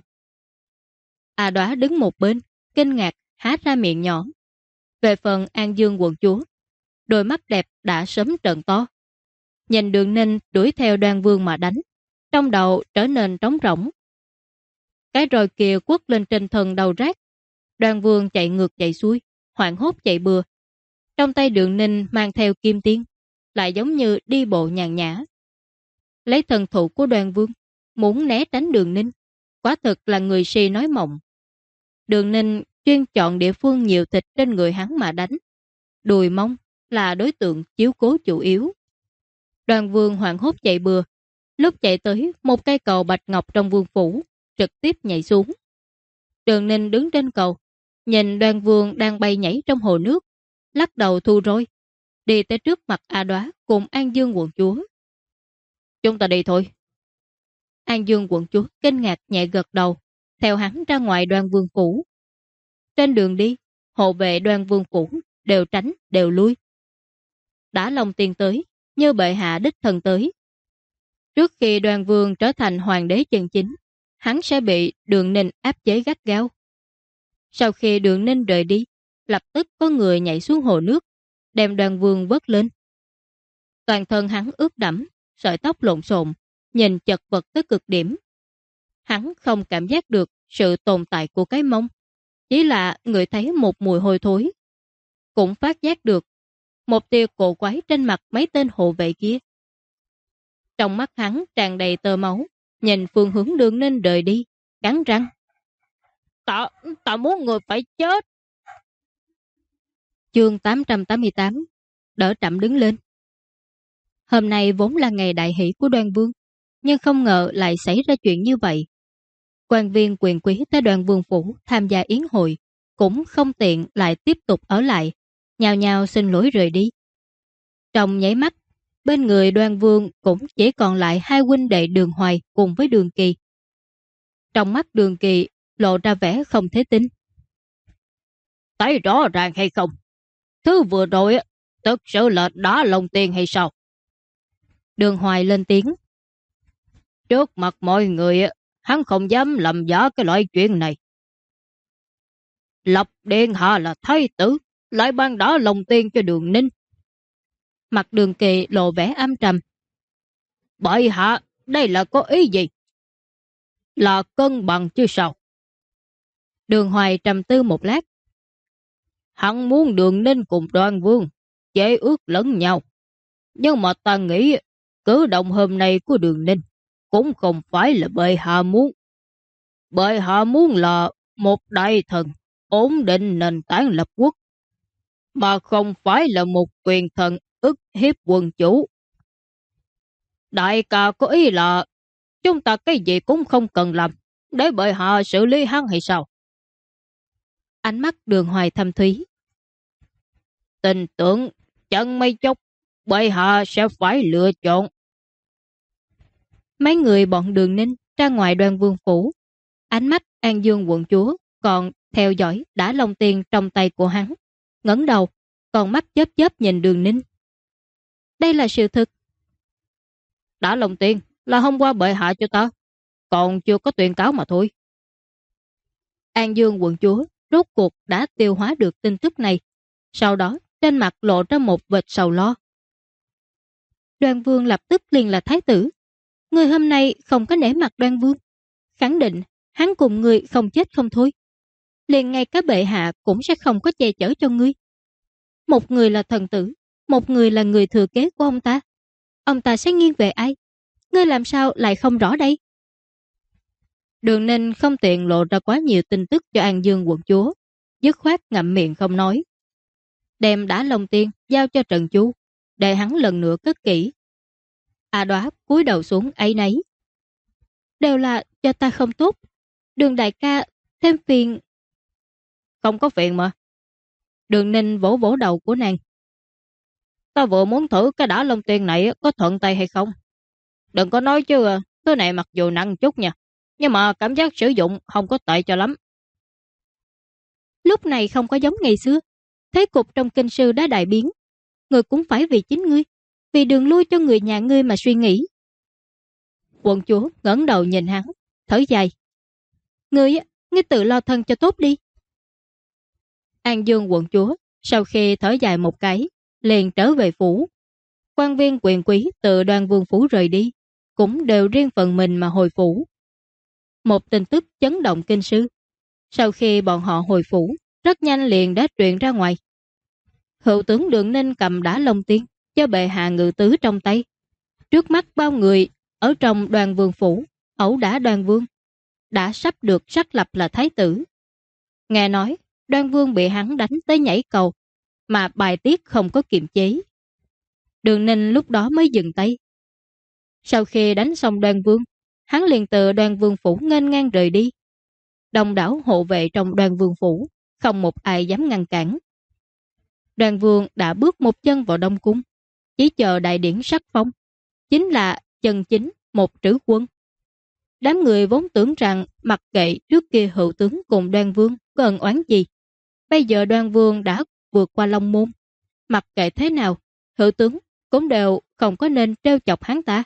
A Đóa đứng một bên, kinh ngạc há ra miệng nhỏ. Về phần An Dương quận chúa, đôi mắt đẹp đã sớm trợn to. Nhìn Đường Ninh đuổi theo Đoan Vương mà đánh, trong đầu trở nên trống rỗng. Cái roi kia quất lên trên thân đầu rác. Đoan Vương chạy ngược chạy xuôi, hoảng hốt chạy bừa. Trong tay Đường Ninh mang theo kim tiên, lại giống như đi bộ nhàn nhã. Lấy thần thủ của Đoan Vương, muốn né tránh Đường Ninh, quả thực là người si nói mộng. Đường Ninh chuyên chọn địa phương nhiều thịt trên người hắn mà đánh. Đùi mông là đối tượng chiếu cố chủ yếu. Đoan Vương hoảng hốt chạy bừa, lúc chạy tới một cây cầu bạch ngọc trong vương phủ, trực tiếp nhảy xuống. Đường Ninh đứng trên cầu, nhìn Đoan Vương đang bay nhảy trong hồ nước, lắc đầu thu roi, đi tới trước mặt A Đóa cùng An Dương quận chúa. Chúng ta đi thôi. An Dương quận chúa kinh ngạc nhẹ gật đầu, theo hắn ra ngoài Đoan Vương phủ. Trên đường đi, hộ vệ Đoan Vương phủ đều tránh đều lui. Đã Long Tiên tới, như bệ hạ đích thân tới. Trước khi Đoan Vương trở thành hoàng đế chân chính, hắn sẽ bị Đường Ninh áp chế gắt gao. Sau khi Đường Ninh rời đi, lập tức có người nhảy xuống hồ nước, đem Đoan Vương vớt lên. Toàn thân hắn ướt đẫm, sợi tóc lộn xộn, nhìn chật vật tới cực điểm. Hắn không cảm giác được sự tồn tại của cái mông, chỉ là người thấy một mùi hôi thối. Cũng phát giác được một tia cổ quái trên mặt mấy tên hộ vệ kia. Trong mắt hắn tràn đầy tơ máu, nhìn phương hướng Đường Ninh rời đi, cắn răng. Ta muốn người phải chết. Chương 888, đỡ Trẫm đứng lên. Hôm nay vốn là ngày đại hỷ của Đoan Vương, nhưng không ngờ lại xảy ra chuyện như vậy. Quan viên quyền quý tới Đoan Vương phủ tham gia yến hội, cũng không tiện lại tiếp tục ở lại, nhao nhao xin lỗi rời đi. Trong nháy mắt, bên người Đoan Vương cũng chỉ còn lại hai huynh đệ Đường Hoài cùng với Đường Kỳ. Trong mắt Đường Kỳ lộ ra vẻ không thể tin. Thấy rõ ràng hay không? Thứ vừa rồi thực sự là Đã Long Tiên hay sao? Đường Hoài lên tiếng. Trước mặt mọi người, hắn không dám làm giả cái loại chuyện này. Lập Điện hạ là thái tử, lại ban Đã Long Tiên cho Đường Ninh. Mặt Đường Kỳ lộ vẻ âm trầm. Bệ hạ, đây là có ý gì? Là cân bằng chứ sao? Đường Hoài trầm tư một lát. Hắn muốn Đường Ninh cùng Đoan Vương chế ước lẫn nhau. Nhưng mà ta nghĩ cử động hôm nay của Đường Ninh cũng không phải là bệ hạ muốn. Bệ hạ muốn là một đại thần ổn định nền tảng lập quốc, mà không phải là một quyền thần ức hiếp quân chủ. Đại ca có ý là chúng ta cái gì cũng không cần làm, để bệ hạ xử lý hắn hay sao? Ánh mắt Đường Hoài thâm thúy. Tin tưởng chẳng mấy chốc bệ hạ sẽ phải lựa chọn. Mấy người bọn Đường Ninh ra ngoài Đoan Vương phủ, ánh mắt An Dương quận chúa còn theo dõi Đã Long Tiên trong tay của hắn, ngẩng đầu, còn mắt chớp chớp nhìn Đường Ninh. Đây là sự thực. Đã Long Tiên là hôm qua bệ hạ cho ta, còn chưa có tuyên cáo mà thôi. An Dương quận chúa rốt cuộc đã tiêu hóa được tin tức này, sau đó trên mặt lộ ra một vệt sầu lo. Đoan Vương lập tức liền là thái tử. Người hôm nay không có nể mặt Đoan Vương, khẳng định hắn cùng người không chết không thôi. Liền ngay cả bệ hạ cũng sẽ không có che chở cho ngươi. Một người là thần tử, một người là người thừa kế của ông ta sẽ nghiêng về ai? Ngươi làm sao lại không rõ đây? Đường Ninh không tiện lộ ra quá nhiều tin tức cho An Dương quận chúa, dứt khoát ngậm miệng không nói. Đem Đá Long Tiên giao cho Trần Chu, để hắn lần nữa cất kỹ. A Đoá cúi đầu xuống áy náy. Đều là cho ta không tốt. Đường đại ca thêm phiền. Không có phiền mà. Đường Ninh vỗ vỗ đầu của nàng. Ta vừa muốn thử cái Đá Long Tiên này có thuận tay hay không. Đừng có nói chứ, thứ này mặc dù nặng chút nha, nhưng mà cảm giác sử dụng không có tệ cho lắm. Lúc này không có giống ngày xưa. Thế cục trong kinh sư đã đại biến. Người cũng phải vì chính ngươi, vì đường lui cho người nhà ngươi mà suy nghĩ. Quận chúa ngẩng đầu nhìn hắn, thở dài. Ngươi tự lo thân cho tốt đi. An Dương quận chúa sau khi thở dài một cái, liền trở về phủ. Quan viên quyền quý từ Đoan Vương phủ rời đi, cũng đều riêng phần mình mà hồi phủ. Một tin tức chấn động kinh sư. Sau khi bọn họ hồi phủ, rất nhanh liền đã truyền ra ngoài. Hữu tướng Đường Ninh cầm Đá Long Tiên cho bệ hạ ngự tứ trong tay. Trước mắt bao người ở trong Đoan Vương phủ, ẩu đả Đoan Vương, đã sắp được sắc lập là thái tử. Nghe nói Đoan Vương bị hắn đánh tới nhảy cầu, mà bài tiết không có kiềm chế. Đường Ninh lúc đó mới dừng tay. Sau khi đánh xong Đoan Vương, hắn liền từ Đoan Vương phủ nghênh ngang rời đi. Đông đảo hộ vệ trong Đoan Vương phủ, không một ai dám ngăn cản. Đoan Vương đã bước một chân vào Đông Cung, chỉ chờ đại điển sắc phong, chính là chân chính một trữ quân. Đám người vốn tưởng rằng mặc kệ trước kia hữu tướng cùng Đoan Vương có ân oán gì. Bây giờ Đoan Vương đã vượt qua Long Môn, mặc kệ thế nào, hữu tướng cũng đều không có nên trêu chọc hắn ta.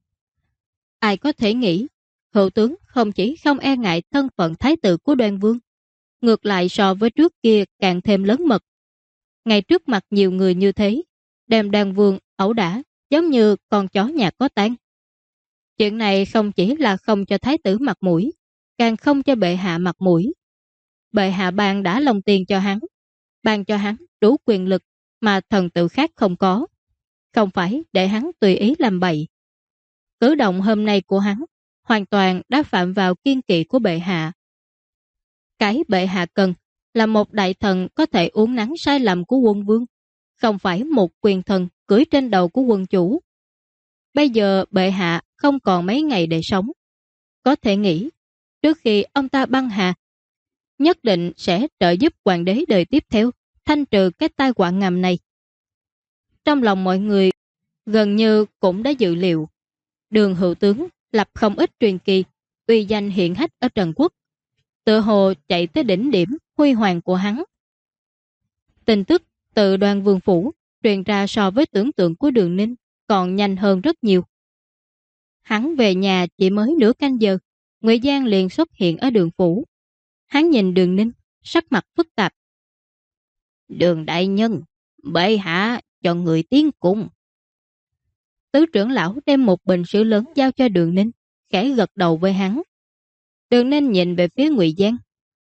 Ai có thể nghĩ, hữu tướng không chỉ không e ngại thân phận thái tử của Đoan Vương, ngược lại so với trước kia càng thêm lớn mật. Ngay trước mặt nhiều người như thế, đem Đoan Vương ẩu đả giống như con chó nhà có tang. Chuyện này không chỉ là không cho thái tử mặt mũi, càng không cho bệ hạ mặt mũi. Bệ hạ ban Đá Long Tiên cho hắn, ban cho hắn đủ quyền lực mà thần tử khác không có, không phải để hắn tùy ý làm bậy. Cử động hôm nay của hắn hoàn toàn đã phạm vào kiên kỵ của bệ hạ. Cái bệ hạ cần là một đại thần có thể uốn nắn sai lầm của quân vương, không phải một quyền thần cưỡi trên đầu của quân chủ. Bây giờ bệ hạ không còn mấy ngày để sống. Có thể nghĩ, trước khi ông ta băng hà, nhất định sẽ trợ giúp hoàng đế đời tiếp theo thanh trừ cái tai họa ngầm này. Trong lòng mọi người gần như cũng đã dự liệu, Đường hữu tướng lập không ít truyền kỳ, uy danh hiển hách ở Trần Quốc, tự hồ chạy tới đỉnh điểm huy hoàng của hắn. Tin tức từ Đoan Vương phủ truyền ra so với tưởng tượng của Đường Ninh còn nhanh hơn rất nhiều. Hắn về nhà chỉ mới nửa canh giờ, Ngụy Giang liền xuất hiện ở Đường phủ. Hắn nhìn Đường Ninh, sắc mặt phức tạp. Đường đại nhân, bệ hạ cho người tiến cung. Tứ trưởng lão đem một bình sữa lớn giao cho Đường Ninh, khẽ gật đầu với hắn. Đường Ninh nhìn về phía Ngụy Giang.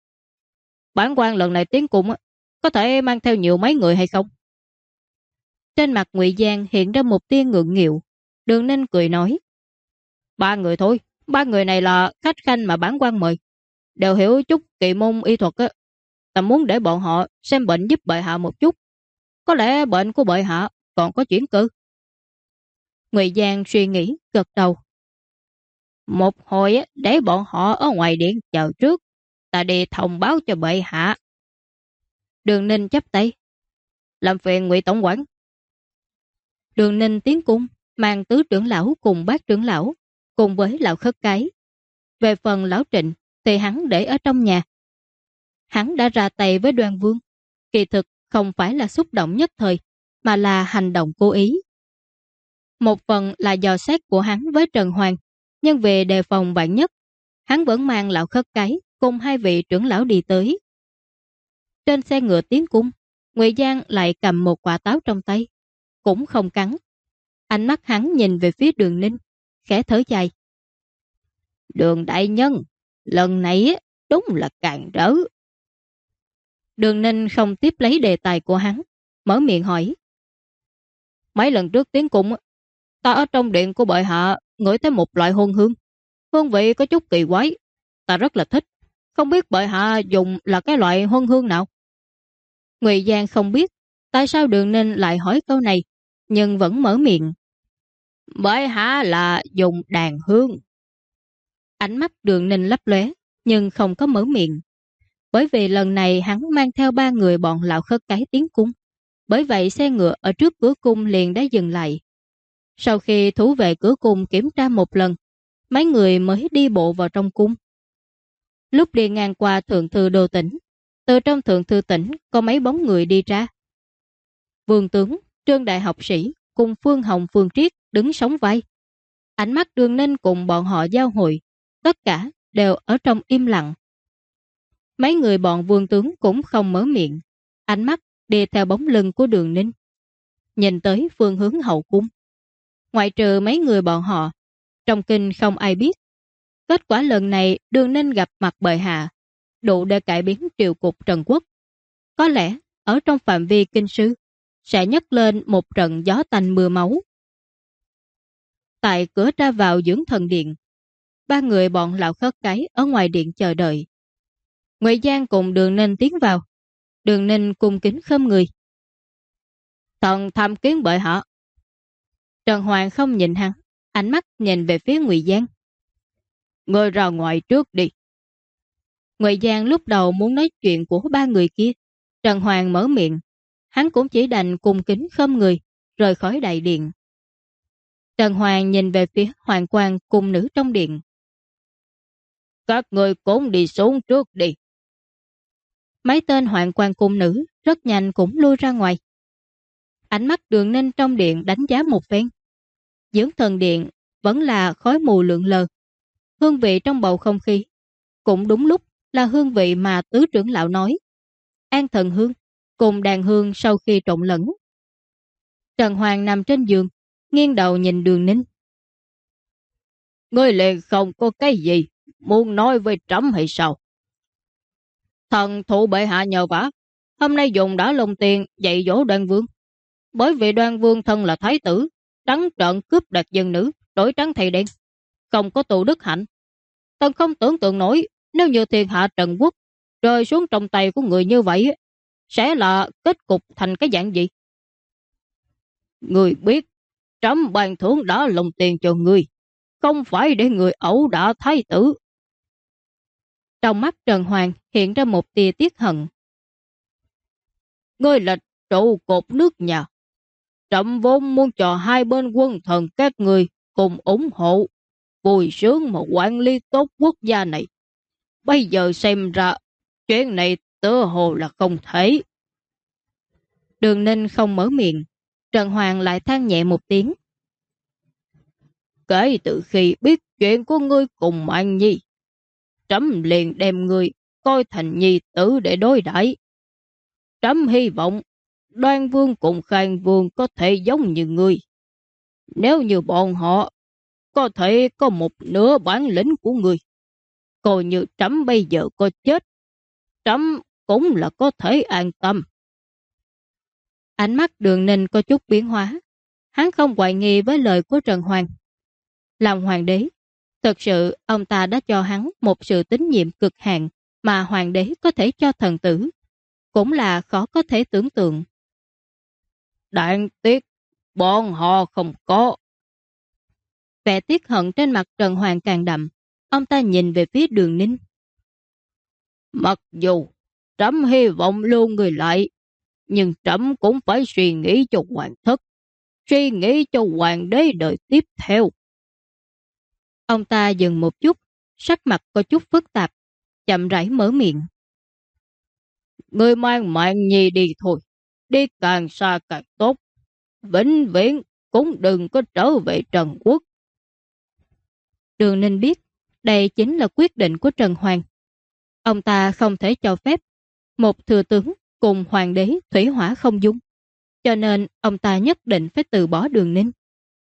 Bản quan lần này tiến cung có thể mang theo nhiều mấy người hay không? Trên mặt Ngụy Giang hiện ra một tia ngượng nghịu. Đường Ninh cười nói. 3 người thôi, 3 người này là khách khanh mà bản quan mời, đều hiểu chút kỳ môn y thuật á. Ta muốn để bọn họ xem bệnh giúp bệ hạ một chút. Có lẽ bệnh của bệ hạ còn có chuyển cơ. Ngụy Giang suy nghĩ, gật đầu. Một hồi để bọn họ ở ngoài điện chờ trước, ta đi thông báo cho bệ hạ. Đường Ninh chắp tay. Làm phiền Ngụy tổng quản. Đường Ninh tiến cung, mang tứ trưởng lão cùng bát trưởng lão, cùng với lão khất cái. Về phần lão Trịnh thì hắn để ở trong nhà. Hắn đã ra tay với Đoan Vương, kỳ thực không phải là xúc động nhất thời, mà là hành động cố ý. Một phần là dò xét của hắn với Trần Hoàng, nhưng về đề phòng vạn nhất, hắn vẫn mang lão khất cái cùng 2 vị trưởng lão đi tới. Trên xe ngựa tiến cung, Ngụy Giang lại cầm một quả táo trong tay, cũng không cắn. Ánh mắt hắn nhìn về phía Đường Ninh, khẽ thở dài. Đường đại nhân, lần này đúng là càn rỡ. Đường Ninh không tiếp lấy đề tài của hắn, mở miệng hỏi. Mấy lần trước tiến cung, ta ở trong điện của bệ hạ ngửi thấy một loại hương hương. Hương vị có chút kỳ quái, ta rất là thích. Không biết bệ hạ dùng là cái loại hương hương nào? Ngụy Giang không biết tại sao Đường Ninh lại hỏi câu này, nhưng vẫn mở miệng. Bệ hạ là dùng đàn hương. Ánh mắt Đường Ninh lấp lóe, nhưng không có mở miệng. Bởi vì lần này hắn mang theo 3 người bọn Lão Khất Cái tiến cung. Bởi vậy xe ngựa ở trước cửa cung liền đã dừng lại. Sau khi thủ vệ cửa cung kiểm tra một lần, mấy người mới đi bộ vào trong cung. Lúc đi ngang qua thượng thư đô tỉnh, từ trong thượng thư tỉnh có mấy bóng người đi ra. Vương tướng, Trương đại học sĩ cùng Phương Hồng Phương Triết đứng sóng vai. Ánh mắt Đường Ninh cùng bọn họ giao hội, tất cả đều ở trong im lặng. Mấy người bọn vương tướng cũng không mở miệng, ánh mắt đi theo bóng lưng của Đường Ninh, nhìn tới phương hướng hậu cung. Ngoại trừ mấy người bọn họ, trong kinh không ai biết. Kết quả lần này Đường Ninh gặp mặt bệ hạ, đủ để cải biến triều cục Trần Quốc. Có lẽ ở trong phạm vi kinh sư sẽ nhấc lên một trận gió tanh mưa máu. Tại cửa ra vào dưỡng thần điện, 3 người bọn Lão Khất Cái ở ngoài điện chờ đợi. Ngụy Giang cùng Đường Ninh tiến vào. Đường Ninh cung kính khom người. Thần tham kiến bệ hạ. Trần Hoàng không nhìn hắn, ánh mắt nhìn về phía Ngụy Giang. Ngươi ra ngoài trước đi. Ngụy Giang lúc đầu muốn nói chuyện của 3 người kia. Trần Hoàng mở miệng, hắn cũng chỉ đành cung kính khom người, rời khỏi đại điện. Trần Hoàng nhìn về phía hoàng quan cung nữ trong điện. Các người cũng đi xuống trước đi. Mấy tên hoàng quan cung nữ rất nhanh cũng lui ra ngoài. Ánh mắt Đường Ninh trong điện đánh giá một phen. Dưỡng thần điện vẫn là khói mù lượn lờ. Hương vị trong bầu không khí cũng đúng lúc là hương vị mà tứ trưởng lão nói. An thần hương cùng đàn hương sau khi trộn lẫn. Trần Hoàng nằm trên giường, nghiêng đầu nhìn Đường Ninh. Ngươi liền không có cái gì muốn nói với trẫm hay sao? Thần thụ bệ hạ nhờ vả, hôm nay dùng đã lồng tiền dạy dỗ Đoan Vương. Bởi vì Đoan Vương thân là thái tử, trắng trợn cướp đoạt dân nữ, đổi trắng thay đen, không có tù đức hạnh. Thần không tưởng tượng nổi nếu như thiên hạ Trần Quốc rơi xuống trong tay của người như vậy, sẽ là kết cục thành cái dạng gì? Người biết, trẫm ban thưởng đã lồng tiền cho người, không phải để người ẩu đả thái tử. Trong mắt Trần Hoàng hiện ra một tia tiếc hận. Ngươi là trụ cột nước nhà. Trẫm vốn muốn cho hai bên quân thần các người cùng ủng hộ, vui sướng một quản lý tốt quốc gia này. Bây giờ xem ra, chuyện này tựa hồ là không thể. Đường Ninh không mở miệng, Trần Hoàng lại than nhẹ một tiếng. Kể từ khi biết chuyện của ngươi cùng An Nhi, trẫm liền đem ngươi coi thành nhi tử để đối đãi. Trẫm hy vọng Đoan Vương cùng Khang Vương có thể giống như ngươi. Nếu như bọn họ có thể có một nửa bản lĩnh của ngươi, coi như trẫm bây giờ có chết, trẫm cũng là có thể an tâm. Ánh mắt Đường Ninh có chút biến hóa. Hắn không hoài nghi với lời của Trần Hoàng. Làm hoàng đế, thực sự ông ta đã cho hắn một sự tín nhiệm cực hạn mà hoàng đế có thể cho thần tử. Cũng là khó có thể tưởng tượng. Đáng tiếc, bọn họ không có. Vẻ tiếc hận trên mặt Trần Hoàng càng đậm. Ông ta nhìn về phía Đường Ninh. Mặc dù trẫm hy vọng lưu người lại, nhưng trẫm cũng phải suy nghĩ cho hoàng thất, suy nghĩ cho hoàng đế đời tiếp theo. Ông ta dừng một chút, sắc mặt có chút phức tạp, chậm rãi mở miệng. Người mang Mạng Nhi đi thôi, đi càng xa càng tốt, vĩnh viễn cũng đừng có trở về Trần Quốc. Đường Ninh biết đây chính là quyết định của Trần Hoàng. Ông ta không thể cho phép một thừa tướng cùng hoàng đế thủy hỏa không dung, cho nên ông ta nhất định phải từ bỏ Đường Ninh.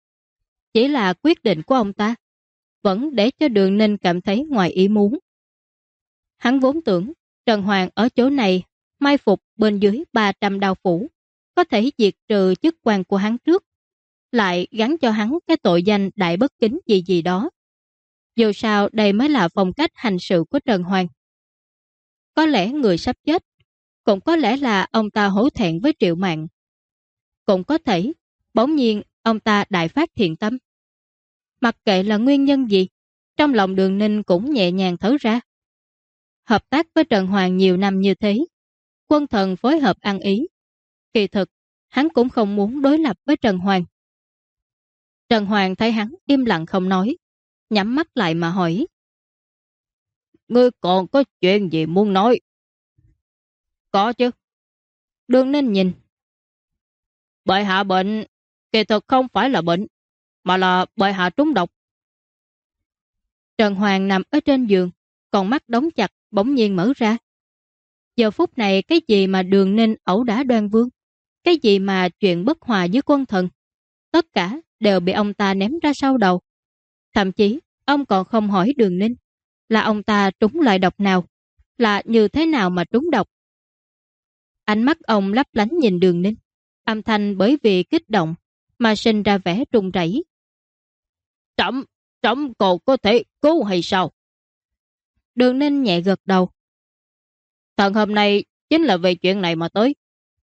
Chỉ là quyết định của ông ta vẫn để cho Đường Ninh cảm thấy ngoài ý muốn. Hắn vốn tưởng Trần Hoàng ở chỗ này mai phục bên dưới 300 đao phủ, có thể diệt trừ chức quan của hắn trước, lại gắn cho hắn cái tội danh đại bất kính gì gì đó. Dù sao đây mới là phong cách hành sự của Trần Hoàng. Có lẽ người sắp chết, cũng có lẽ là ông ta hổ thẹn với Triệu Mạn. Cũng có thể, bỗng nhiên ông ta đại phát thiện tâm. Mặc kệ là nguyên nhân gì, trong lòng Đường Ninh cũng nhẹ nhàng thở ra. Hợp tác với Trần Hoàng nhiều năm như thế, quân thần phối hợp ăn ý. Kỳ thực, hắn cũng không muốn đối lập với Trần Hoàng. Trần Hoàng thấy hắn im lặng không nói, nhắm mắt lại mà hỏi. Ngươi còn có chuyện gì muốn nói? Có chứ. Đường Ninh nhìn. Bệ hạ bệnh, kỳ thực không phải là bệnh, mà là bệ hạ trúng độc. Trần Hoàng nằm ở trên giường, còn mắt đóng chặt bỗng nhiên mở ra. Giờ phút này cái gì mà Đường Ninh ẩu đả Đoan Vương, cái gì mà chuyện bất hòa với quân thần, tất cả đều bị ông ta ném ra sau đầu. Thậm chí ông còn không hỏi Đường Ninh là ông ta trúng loại độc nào, là như thế nào mà trúng độc. Ánh mắt ông lấp lánh nhìn Đường Ninh, âm thanh bởi vì kích động mà sinh ra vẻ run rẩy. Trẫm còn có thể cứu hay sao? Đường Ninh nhẹ gật đầu. Thần hôm nay chính là về chuyện này mà tới.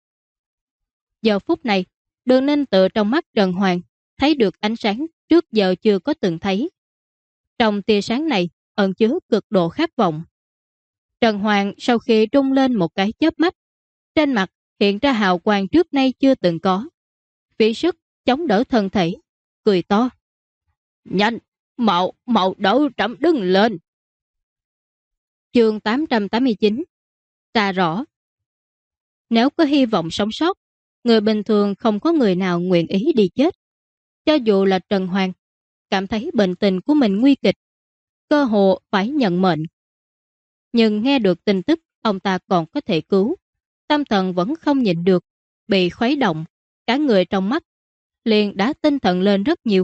Giờ phút này, Đường Ninh từ trong mắt Trần Hoàng thấy được ánh sáng trước giờ chưa có từng thấy. Trong tia sáng này ẩn chứa cực độ khát vọng. Trần Hoàng sau khi trung lên một cái chớp mắt, trên mặt hiện ra hào quang trước nay chưa từng có. Phí sức chống đỡ thân thể, cười to. Nhanh, mau đỡ trẫm đứng lên. Chương 889. Ta rõ. Nếu có hy vọng sống sót, người bình thường không có người nào nguyện ý đi chết. Cho dù là Trần Hoàng, cảm thấy bệnh tình của mình nguy kịch, cơ hồ phải nhận mệnh. Nhưng nghe được tin tức ông ta còn có thể cứu, tâm thần vẫn không nhịn được, bị khuấy động, cả người trong mắt liền đã tinh thần lên rất nhiều.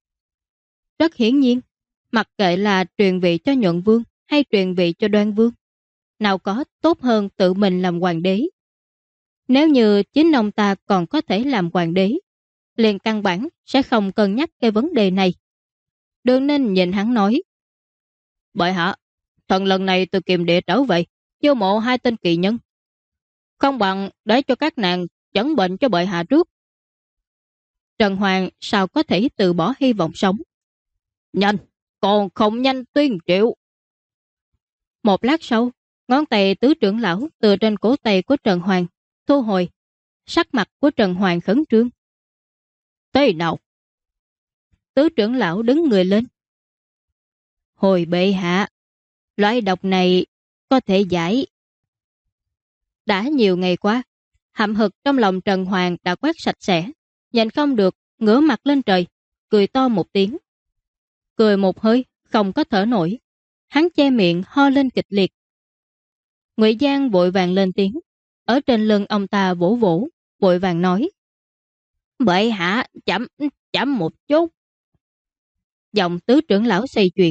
Rất hiển nhiên, mặc kệ là truyền vị cho Nhuận Vương hay truyền vị cho Đoan Vương, nào có tốt hơn tự mình làm hoàng đế. Nếu như chính ông ta còn có thể làm hoàng đế, liền căn bản sẽ không cân nhắc cái vấn đề này. Đường Ninh nhìn hắn nói. Bệ hạ, thần lần này từ Kiềm Địa trở về, chiêu mộ 2 tên kỳ nhân. Không bằng để cho các nàng chẩn bệnh cho bệ hạ trước. Trần Hoàng sao có thể từ bỏ hy vọng sống? Nhanh, còn không nhanh tuyên triệu. Một lát sau, ngón tay tứ trưởng lão từ trên cổ tay của Trần Hoàng thu hồi. Sắc mặt của Trần Hoàng khẩn trương. Thế nào? Tứ trưởng lão đứng người lên. Hồi bệ hạ, loại độc này có thể giải. Đã nhiều ngày qua, hậm hực trong lòng Trần Hoàng đã quét sạch sẽ, nhìn không được, ngửa mặt lên trời, cười to một tiếng. Cười một hơi, không có thở nổi. Hắn che miệng ho lên kịch liệt. Ngụy Giang vội vàng lên tiếng, ở trên lưng ông ta vỗ vỗ, vội vàng nói. Bệ hạ, chậm một chút. Giọng tứ trưởng lão xoay chuyển.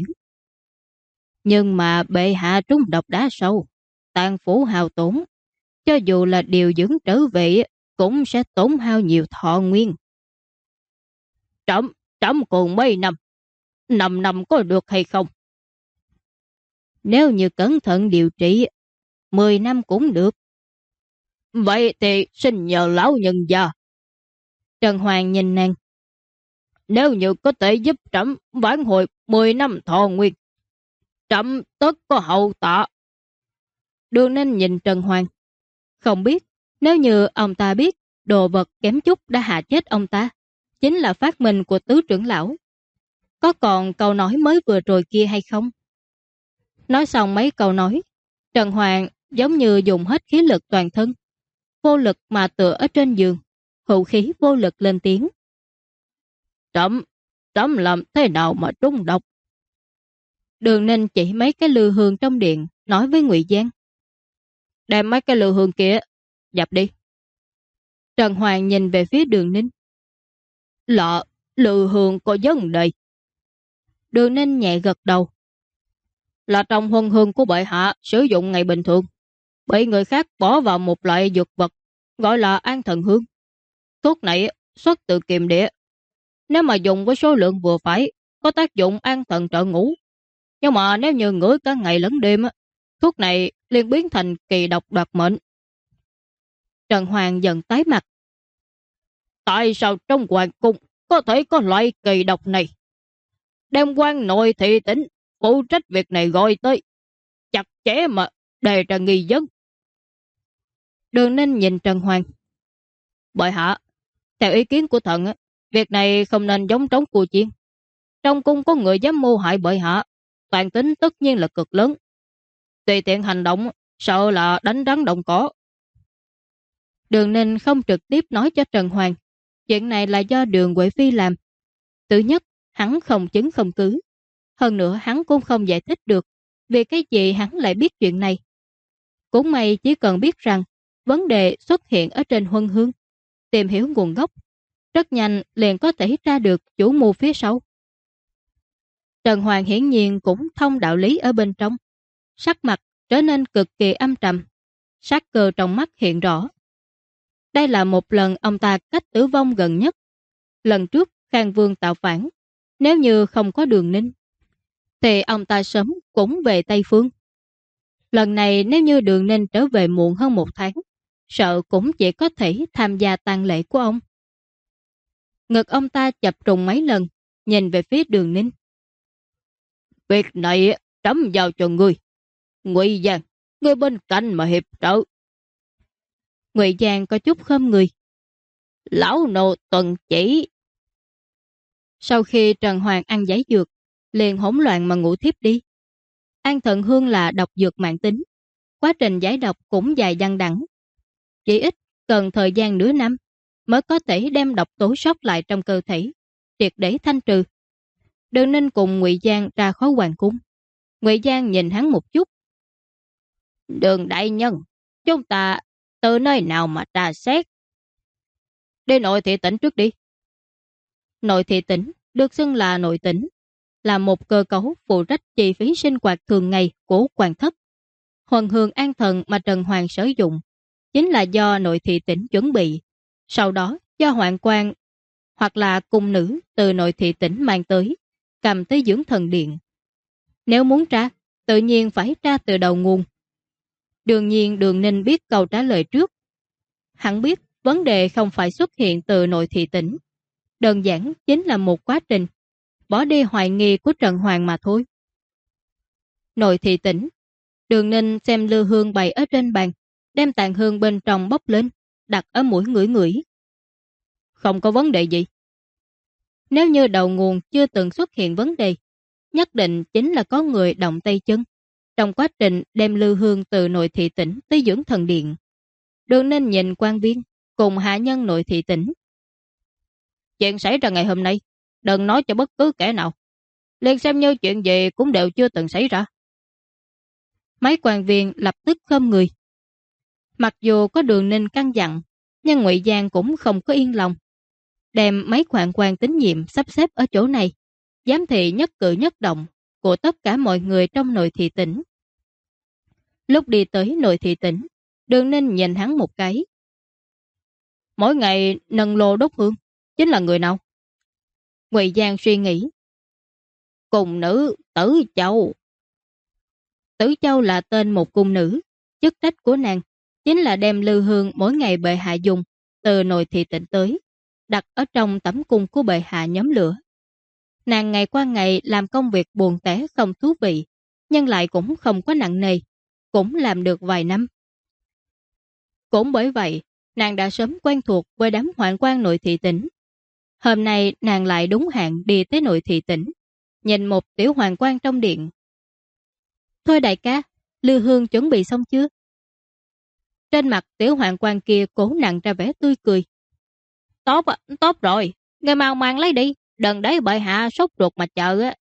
Nhưng mà bệ hạ trúng độc đá sâu, tàn phủ hao tổn. Cho dù là điều dưỡng trở về, cũng sẽ tổn hao nhiều thọ nguyên. Trẫm còn mấy năm, 5 năm có được hay không? Nếu như cẩn thận điều trị, 10 năm cũng được. Vậy thì xin nhờ lão nhân gia. Trần Hoàng nhìn nàng. Nếu như có thể giúp trẫm vãn hồi 10 năm thọ nguyên, trẫm tất có hậu tạ. Đường Ninh nhìn Trần Hoàng. Không biết, nếu như ông ta biết đồ vật kém chút đã hạ chết ông ta, chính là phát minh của tứ trưởng lão, có còn câu nói mới vừa rồi kia hay không? Nói xong mấy câu nói, Trần Hoàng giống như dùng hết khí lực toàn thân, vô lực mà tựa ở trên giường, hữu khí vô lực lên tiếng. Trẫm làm thế nào mà trúng độc? Đường Ninh chỉ mấy cái lư hương trong điện, nói với Ngụy Giang. Đem mấy cái lư hương kia, dập đi. Trần Hoàng nhìn về phía Đường Ninh. Lư Hương có vấn đề. Đường Ninh nhẹ gật đầu. Là trong huân hương của bệ hạ sử dụng ngày bình thường, bị người khác bỏ vào một loại dược vật gọi là an thần hương. Thuốc này xuất từ kiềm địa. Nếu mà dùng với số lượng vừa phải, có tác dụng an thần trợ ngủ. Nhưng mà nếu như ngửi cả ngày lẫn đêm, thuốc này liền biến thành kỳ độc đoạt mệnh. Trần Hoàng giận tái mặt. Tại sao trong hoàng cung có thể có loại kỳ độc này? Đem quan nội thị tỉnh phụ trách việc này gọi tới, chặt chẽ mà đề ra nghi vấn. Đường Ninh nhìn Trần Hoàng. Bệ hạ, theo ý kiến của thần, việc này không nên giống trống cua chiên. Trong cung có người dám mưu hại bệ hạ, toàn tính tất nhiên là cực lớn. Tùy tiện hành động, sợ là đánh rắn động cỏ. Đường Ninh không trực tiếp nói cho Trần Hoàng. Chuyện này là do Đường Huệ Phi làm. Thứ nhất, hắn không chứng không cứ. Hơn nữa hắn cũng không giải thích được vì cái gì hắn lại biết chuyện này. Cũng may chỉ cần biết rằng vấn đề xuất hiện ở trên huân hương, tìm hiểu nguồn gốc, rất nhanh liền có thể tra được chủ mưu phía sau. Trần Hoàng hiển nhiên cũng thông đạo lý ở bên trong, sắc mặt trở nên cực kỳ âm trầm, sát cơ trong mắt hiện rõ. Đây là một lần ông ta cách tử vong gần nhất. Lần trước Khang Vương tạo phản, nếu như không có Đường Ninh, thì ông ta sớm cũng về Tây Phương. Lần này nếu như Đường Ninh trở về muộn hơn 1 tháng, sợ cũng chỉ có thể tham gia tang lễ của ông. Ngực ông ta chập trùng mấy lần, nhìn về phía Đường Ninh. Việc này trẫm giao cho ngươi. Ngụy Giang, ngươi bên cạnh mà hiệp trợ. Ngụy Giang có chút khom người. Lão nô tuần chỉ. Sau khi Trần Hoàng ăn giấy dược, liền hỗn loạn mà ngủ thiếp đi. An thần hương là độc dược mãn tính, quá trình giải độc cũng dài dằng đẵng. Chỉ ít cần thời gian nửa năm mới có thể đem độc tố sót lại trong cơ thể, triệt để thanh trừ. Đường Ninh cùng Ngụy Giang ra khỏi hoàng cung. Ngụy Giang nhìn hắn một chút. Đường đại nhân, chúng ta từ nơi nào mà tra xét? Đi nội thị tỉnh trước đi. Nội thị tỉnh được xưng là nội tỉnh, là một cơ cấu phụ trách chi phí sinh hoạt thường ngày của hoàng thất. Huân hương an thần mà Trần Hoàng sử dụng chính là do nội thị tỉnh chuẩn bị, sau đó do hoạn quan hoặc là cung nữ từ nội thị tỉnh mang tới, cầm tới dưỡng thần điện. Nếu muốn tra, tự nhiên phải tra từ đầu nguồn. Đương nhiên Đường Ninh biết câu trả lời trước. Hắn biết vấn đề không phải xuất hiện từ nội thị tỉnh, đơn giản chính là một quá trình bỏ đi hoài nghi của Trần Hoàng mà thôi. Nội thị tỉnh, Đường Ninh xem lư hương bày ở trên bàn, đem tàn hương bên trong bốc lên, đặt ở mũi ngửi ngửi. Không có vấn đề gì. Nếu như đầu nguồn chưa từng xuất hiện vấn đề, nhất định chính là có người động tay chân trong quá trình đem lư hương từ nội thị tỉnh tới dưỡng thần điện. Đường Ninh nhìn quan viên cùng hạ nhân nội thị tỉnh. Chuyện xảy ra ngày hôm nay, đừng nói cho bất cứ kẻ nào. Liền xem như chuyện gì cũng đều chưa từng xảy ra. Mấy quan viên lập tức khom người. Mặc dù có Đường Ninh căn dặn, nhưng Ngụy Giang cũng không có yên lòng. Đem mấy quan quan tín nhiệm sắp xếp ở chỗ này, giám thị nhất cử nhất động của tất cả mọi người trong nội thị tỉnh. Lúc đi tới nội thị tỉnh, Đường Ninh nhìn hắn một cái. Mỗi ngày nâng lô đốt hương chính là người nào? Ngụy Giang suy nghĩ. Cung nữ Tử Châu. Tử Châu là tên một cung nữ, chức trách của nàng chính là đem lư hương mỗi ngày bệ hạ dùng từ nội thị tỉnh tới, đặt ở trong tẩm cung của bệ hạ nhóm lửa. Nàng ngày qua ngày làm công việc buồn tẻ không thú vị, nhưng lại cũng không có nặng nề, cũng làm được vài năm. Cũng bởi vậy, nàng đã sớm quen thuộc với đám hoạn quan nội thị tỉnh. Hôm nay nàng lại đúng hạn đi tới nội thị tỉnh, nhìn một tiểu hoàng quan trong điện. Thôi đại ca, lư hương chuẩn bị xong chưa? Trên mặt tiểu hoàng quan kia cố nặng ra vẻ tươi cười. Tốt rồi, người mau mang lấy đi, đừng để bệ hạ sốt ruột mà chờ á.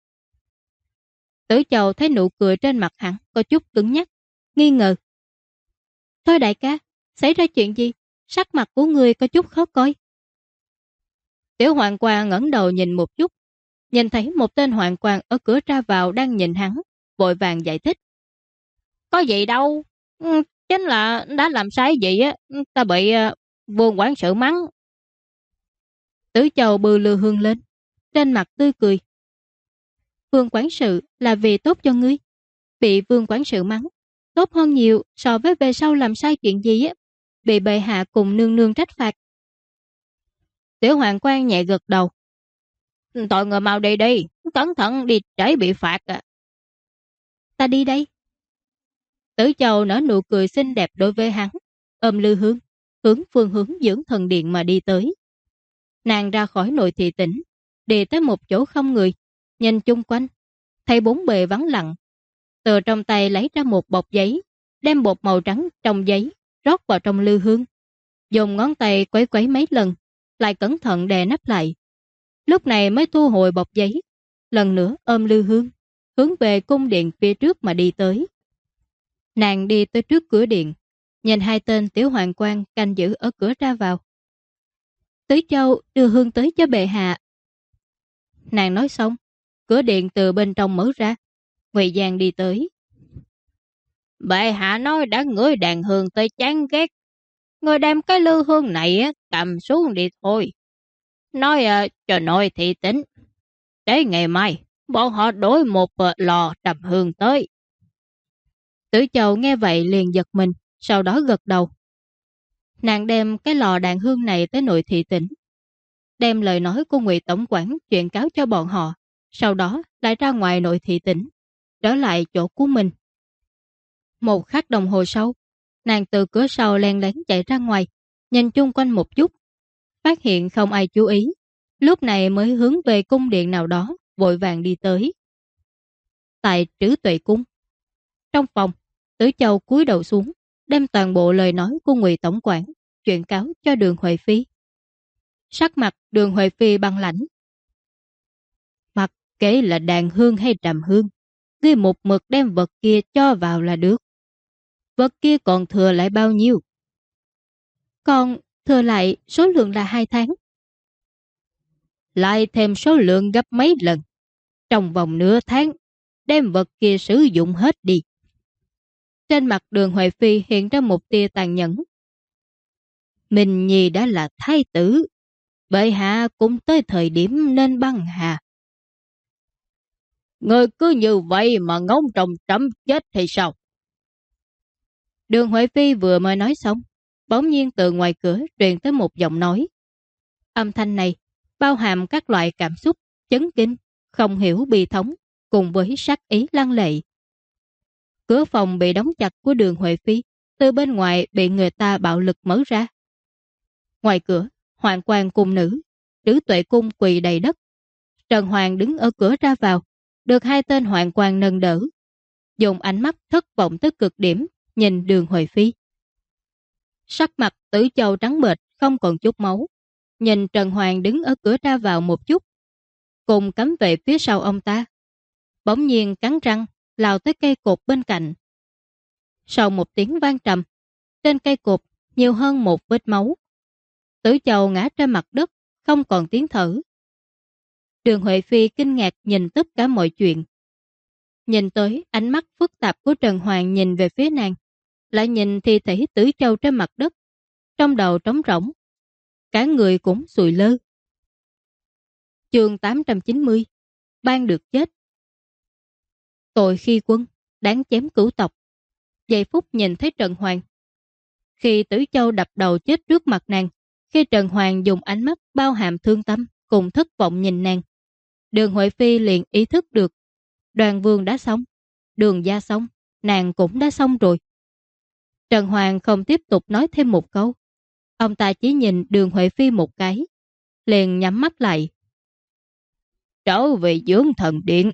Tử Châu thấy nụ cười trên mặt hắn có chút cứng nhắc, nghi ngờ. Thôi đại ca, xảy ra chuyện gì? Sắc mặt của người có chút khó coi. Tiểu hoàng quan ngẩng đầu nhìn một chút, nhìn thấy một tên hoàng quan ở cửa ra vào đang nhìn hắn, vội vàng giải thích. Có gì đâu, chính là đã làm sai gì á, ta bị vương quản sự mắng. Tứ Châu bừ lư hương lên, trên mặt tươi cười. Vương quản sự là vì tốt cho ngươi, bị vương quản sự mắng tốt hơn nhiều so với về sau làm sai chuyện gì á, bị bệ hạ cùng nương nương trách phạt. Tiểu hoàng quan nhẹ gật đầu. Tội người mau đi đi, cẩn thận đi trễ bị phạt à. Ta đi đây. Tử Châu nở nụ cười xinh đẹp đối với hắn, ôm Lư Hương, hướng phương hướng dưỡng thần điện mà đi tới. Nàng ra khỏi nội thị tỉnh, đi tới một chỗ không người, nhìn chung quanh, thấy bốn bề vắng lặng. Từ trong tay lấy ra một bọc giấy, đem bột màu trắng trong giấy rót vào trong Lư Hương, dùng ngón tay quấy quấy mấy lần, lại cẩn thận đè nắp lại. Lúc này mới thu hồi bọc giấy, lần nữa ôm Lư Hương, hướng về cung điện phía trước mà đi tới. Nàng đi tới trước cửa điện, nhìn hai tên tiểu hoàng quan canh giữ ở cửa ra vào. Tứ Châu đưa hương tới cho bệ hạ. Nàng nói xong, cửa điện từ bên trong mở ra, Ngụy Giang đi tới. Bệ hạ nói đã ngửi đàn hương tới chán ghét, người đem cái lư hương này cầm xuống đi thôi. Nói cho nội thị tính, để ngày mai bọn họ đổi một lò trầm hương tới. Tử Châu nghe vậy liền giật mình, sau đó gật đầu. Nàng đem cái lò đàn hương này tới nội thị tỉnh, đem lời nói của Ngụy tổng quản truyền cáo cho bọn họ, sau đó lại ra ngoài nội thị tỉnh, trở lại chỗ của mình. Một khắc đồng hồ sau, nàng từ cửa sau len lén chạy ra ngoài, nhìn chung quanh một chút, phát hiện không ai chú ý, lúc này mới hướng về cung điện nào đó, vội vàng đi tới. Tại Trữ Tuệ cung, trong phòng, Tử Châu cúi đầu xuống, đem toàn bộ lời nói của Ngụy tổng quản truyền cáo cho Đường Huệ Phi. Sắc mặt Đường Huệ Phi băng lãnh. Mặc kệ là đàn hương hay trầm hương, ngươi một mực đem vật kia cho vào là được. Vật kia còn thừa lại bao nhiêu? Còn thừa lại số lượng là 2 tháng. Lại thêm số lượng gấp mấy lần. Trong vòng nửa tháng, đem vật kia sử dụng hết đi. Trên mặt Đường Huệ Phi hiện ra một tia tàn nhẫn. Mình Nhi đã là thái tử, bệ hạ cũng tới thời điểm nên băng hà. Người cứ như vậy mà ngóng trông trẫm chết thì sao? Đường Huệ Phi vừa mới nói xong, bỗng nhiên từ ngoài cửa truyền tới một giọng nói. Âm thanh này bao hàm các loại cảm xúc chấn kinh, không hiểu bi thống, cùng với sát ý lăng lệ. Cửa phòng bị đóng chặt của Đường Huệ Phi từ bên ngoài bị người ta bạo lực mở ra. Ngoài cửa, hoàng quan cung nữ, Trữ Tuệ cung quỳ đầy đất. Trần Hoàng đứng ở cửa ra vào, được hai tên hoàng quan nâng đỡ, dùng ánh mắt thất vọng tới cực điểm nhìn Đường Huệ Phi. Sắc mặt Tử Châu trắng bệch không còn chút máu, nhìn Trần Hoàng đứng ở cửa ra vào một chút, cùng cấm vệ phía sau ông ta, bỗng nhiên cắn răng lao tới cây cột bên cạnh. Sau một tiếng vang trầm, trên cây cột nhiều hơn một vết máu. Tử Châu ngã trên mặt đất, không còn tiếng thở. Đường Huệ Phi kinh ngạc nhìn tất cả mọi chuyện. Nhìn tới ánh mắt phức tạp của Trần Hoàng nhìn về phía nàng, lại nhìn thi thể Tử Châu trên mặt đất, trong đầu trống rỗng, cả người cũng sụi lơ. Chương 890, ban được chết. Tội khi quân, đáng chém cửu tộc. Giây phút nhìn thấy Trần Hoàng, khi Tử Châu đập đầu chết trước mặt nàng, khi Trần Hoàng dùng ánh mắt bao hàm thương tâm cùng thất vọng nhìn nàng, Đường Huệ Phi liền ý thức được, Đoàn Vương đã xong, Đường gia xong, nàng cũng đã xong rồi. Trần Hoàng không tiếp tục nói thêm một câu, ông ta chỉ nhìn Đường Huệ Phi một cái, liền nhắm mắt lại. Trở về dưỡng thần điện.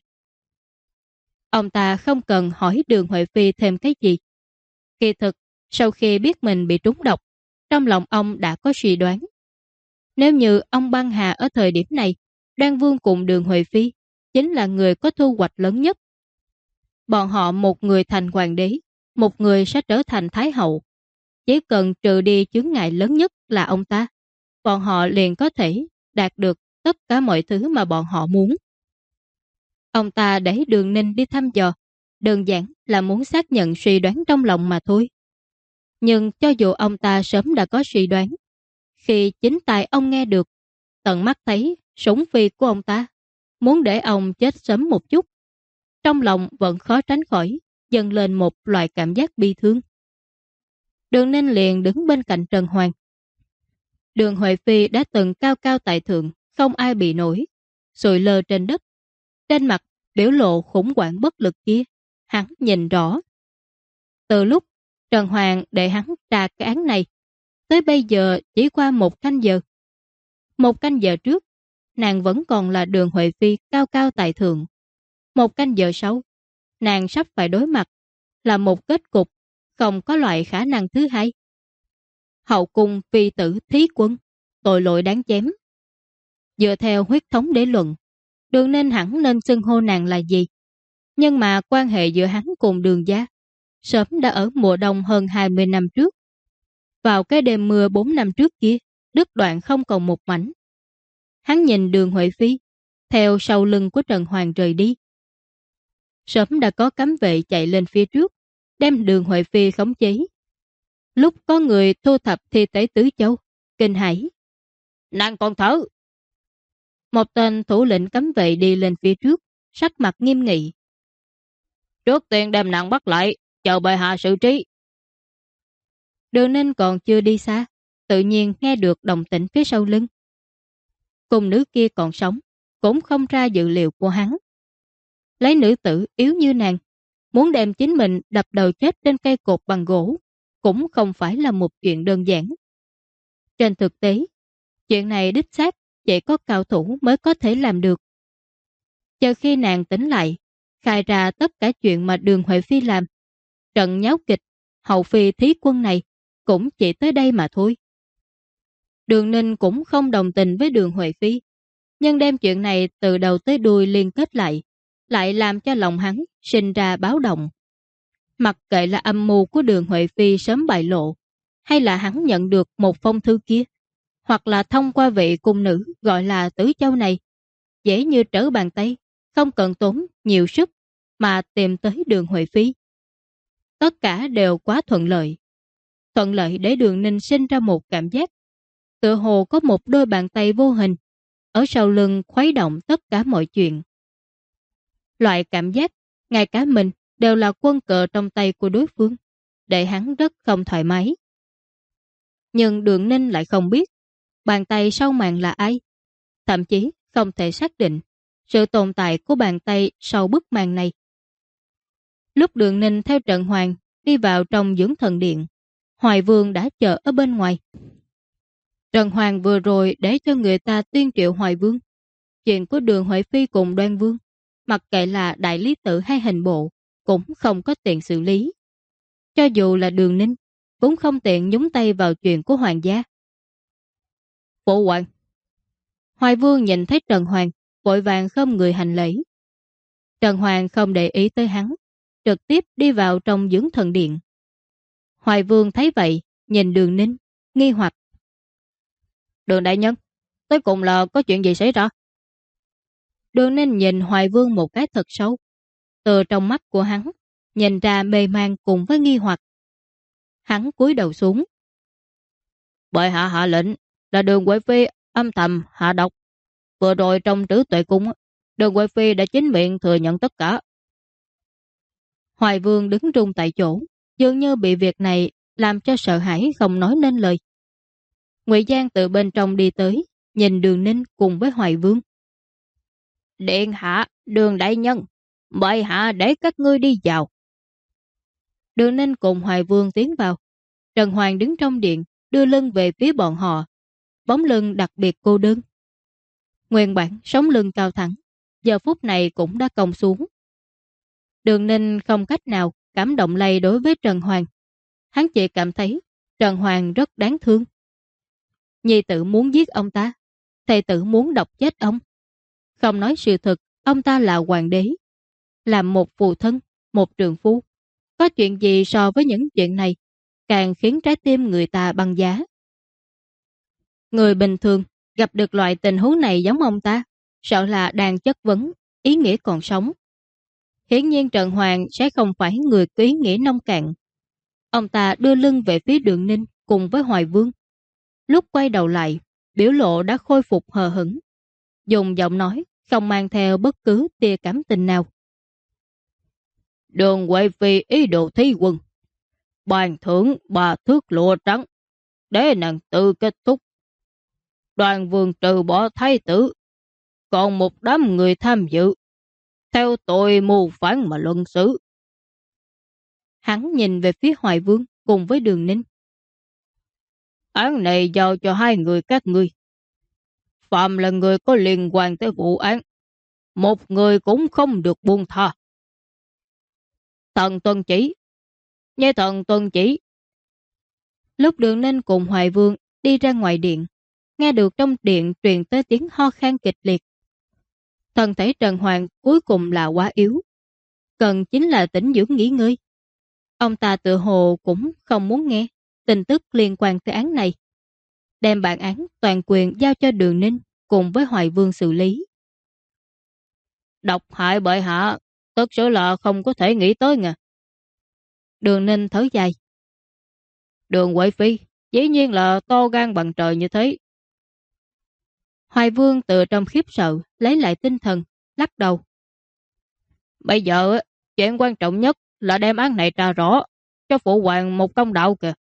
Ông ta không cần hỏi Đường Huệ Phi thêm cái gì. Kỳ thực, sau khi biết mình bị trúng độc, trong lòng ông đã có suy đoán. Nếu như ông băng hà ở thời điểm này, Đoan Vương cùng Đường Huệ Phi chính là người có thu hoạch lớn nhất. Bọn họ một người thành hoàng đế, một người sẽ trở thành thái hậu. Chỉ cần trừ đi chướng ngại lớn nhất là ông ta, bọn họ liền có thể đạt được tất cả mọi thứ mà bọn họ muốn. Ông ta để Đường Ninh đi thăm dò, đơn giản là muốn xác nhận suy đoán trong lòng mà thôi. Nhưng cho dù ông ta sớm đã có suy đoán, khi chính tai ông nghe được, tận mắt thấy súng phi của ông ta, muốn để ông chết sớm một chút, trong lòng vẫn khó tránh khỏi dâng lên một loại cảm giác bi thương. Đường Ninh liền đứng bên cạnh Trần Hoàng. Đường Huệ Phi đã từng cao cao tại thượng, không ai bị nổi, sụi lơ trên đất. Trên mặt biểu lộ khủng hoảng bất lực kia, hắn nhìn rõ. Từ lúc Trần Hoàng để hắn tra cái án này, tới bây giờ chỉ qua 1 canh giờ. 1 canh giờ trước, nàng vẫn còn là Đường Huệ Phi cao cao tại thượng. 1 canh giờ sau, nàng sắp phải đối mặt là một kết cục không có loại khả năng thứ hai. Hậu cung phi tử thí quân, tội lỗi đáng chém. Dựa theo huyết thống đế luận, Đường Ninh hẳn nên xưng hô nàng là gì. Nhưng mà quan hệ giữa hắn cùng Đường gia sớm đã ở mùa đông hơn 20 năm trước. Vào cái đêm mưa 4 năm trước kia, đứt đoạn không còn một mảnh. Hắn nhìn Đường Huệ Phi theo sau lưng của Trần Hoàng rời đi. Sớm đã có cấm vệ chạy lên phía trước, đem Đường Huệ Phi khống chế. Lúc có người thu thập thi tế Tứ Châu, kinh hãi: "Nàng còn thở!" Một tên thủ lĩnh cấm vệ đi lên phía trước, sắc mặt nghiêm nghị: "Trước tiên đem nàng bắt lại, chờ bệ hạ xử trí." Đường Ninh còn chưa đi xa, tự nhiên nghe được động tĩnh phía sau lưng. Cùng nữ kia còn sống, cũng không ra dự liệu của hắn. Lấy nữ tử yếu như nàng, muốn đem chính mình đập đầu chết trên cây cột bằng gỗ, cũng không phải là một chuyện đơn giản. Trên thực tế, chuyện này đích xác chỉ có cao thủ mới có thể làm được. Chờ khi nàng tỉnh lại, khai ra tất cả chuyện mà Đường Huệ Phi làm, trận nháo kịch hậu phi thí quân này cũng chỉ tới đây mà thôi. Đường Ninh cũng không đồng tình với Đường Huệ Phi, nhưng đem chuyện này từ đầu tới đuôi liên kết lại làm cho lòng hắn sinh ra báo động. Mặc kệ là âm mưu của Đường Huệ Phi sớm bại lộ, hay là hắn nhận được một phong thư kia, hoặc là thông qua vị cung nữ gọi là Tứ Châu này, dễ như trở bàn tay, không cần tốn nhiều sức mà tìm tới Đường Huệ Phi. Tất cả đều quá thuận lợi. Thuận lợi để Đường Ninh sinh ra một cảm giác tựa hồ có một đôi bàn tay vô hình ở sau lưng khuấy động tất cả mọi chuyện. Loại cảm giác ngay cả mình đều là quân cờ trong tay của đối phương, để hắn rất không thoải mái. Nhưng Đường Ninh lại không biết bàn tay sau màn là ai, thậm chí không thể xác định sự tồn tại của bàn tay sau bức màn này. Lúc Đường Ninh theo Trần Hoàng đi vào trong dưỡng thần điện, Hoài Vương đã chờ ở bên ngoài. Trần Hoàng vừa rồi để cho người ta tuyên triệu Hoài Vương. Chuyện của Đường Huệ Phi cùng Đoan Vương, mặc kệ là đại lý tự hay hình bộ, cũng không có tiện xử lý. Cho dù là Đường Ninh, cũng không tiện nhúng tay vào chuyện của hoàng gia. Phụ hoàng. Hoài Vương nhìn thấy Trần Hoàng, vội vàng khom người hành lễ. Trần Hoàng không để ý tới hắn, trực tiếp đi vào trong dưỡng thần điện. Hoài Vương thấy vậy, nhìn Đường Ninh, nghi hoặc: "Đường đại nhân, tới cùng là có chuyện gì xảy ra?" Đường Ninh nhìn Hoài Vương một cái thật sâu. Từ trong mắt của hắn, nhìn ra mê man cùng với nghi hoặc. Hắn cúi đầu xuống. "Bệ hạ hạ lệnh là Đường Huệ Phi âm thầm hạ độc. Vừa rồi trong Trữ Tuệ Cung, Đường Huệ Phi đã chính miệng thừa nhận tất cả." Hoài Vương đứng run tại chỗ, dường như bị việc này làm cho sợ hãi không nói nên lời. Ngụy Giang từ bên trong đi tới, nhìn Đường Ninh cùng với Hoài Vương. "Điện hạ, Đường đại nhân, bệ hạ để các ngươi đi vào." Đường Ninh cùng Hoài Vương tiến vào. Trần Hoàng đứng trong điện, đưa lưng về phía bọn họ, bóng lưng đặc biệt cô đơn. Nguyên bản sống lưng cao thẳng, giờ phút này cũng đã cong xuống. Đường Ninh không cách nào cảm động lây đối với Trần Hoàng. Hắn chỉ cảm thấy Trần Hoàng rất đáng thương. Nhi tử muốn giết ông ta, thầy tử muốn độc chết ông. Không nói sự thật, ông ta là hoàng đế, làm một phụ thân, một trượng phu. Có chuyện gì so với những chuyện này càng khiến trái tim người ta băng giá. Người bình thường Gặp được loại tình huống này giống ông ta, sợ là đang chất vấn ý nghĩa còn sống. Hiển nhiên Trần Hoàng sẽ không phải người có ý nghĩa nông cạn. Ông ta đưa lưng về phía Đường Ninh cùng với Hoài Vương. Lúc quay đầu lại, biểu lộ đã khôi phục hờ hững, dùng giọng nói không mang theo bất cứ tia cảm tình nào. Đường Huệ Phi ý đồ thí quân, bàn thưởng 3 thước lụa trắng để nàng tự kết thúc. Đoàn vương trừ bỏ thái tử, còn một đám người tham dự, theo tội mưu phản mà luận xử. Hắn nhìn về phía Hoài Vương cùng với Đường Ninh. Án này giao cho 2 người các ngươi. Phạm là người có liên quan tới vụ án, một người cũng không được buông tha. Thần tuân chỉ. Nghe thần tuân chỉ. Lúc Đường Ninh cùng Hoài Vương đi ra ngoài điện, nghe được trong điện truyền tới tiếng ho khan kịch liệt. Thân thể Trần Hoàng cuối cùng là quá yếu, cần chính là tĩnh dưỡng nghỉ ngơi. Ông ta tự hồ cũng không muốn nghe tin tức liên quan tới án này, đem bản án toàn quyền giao cho Đường Ninh cùng với Hoài Vương xử lý. Độc hại bệ hạ, tất sự là không có thể nghĩ tới nha. Đường Ninh thở dài. Đường Huệ Phi dĩ nhiên là to gan bằng trời như thế. Hoài Vương từ trong khiếp sợ lấy lại tinh thần, lắc đầu. Bây giờ chuyện quan trọng nhất là đem án này tra rõ, cho phụ hoàng một công đạo kìa.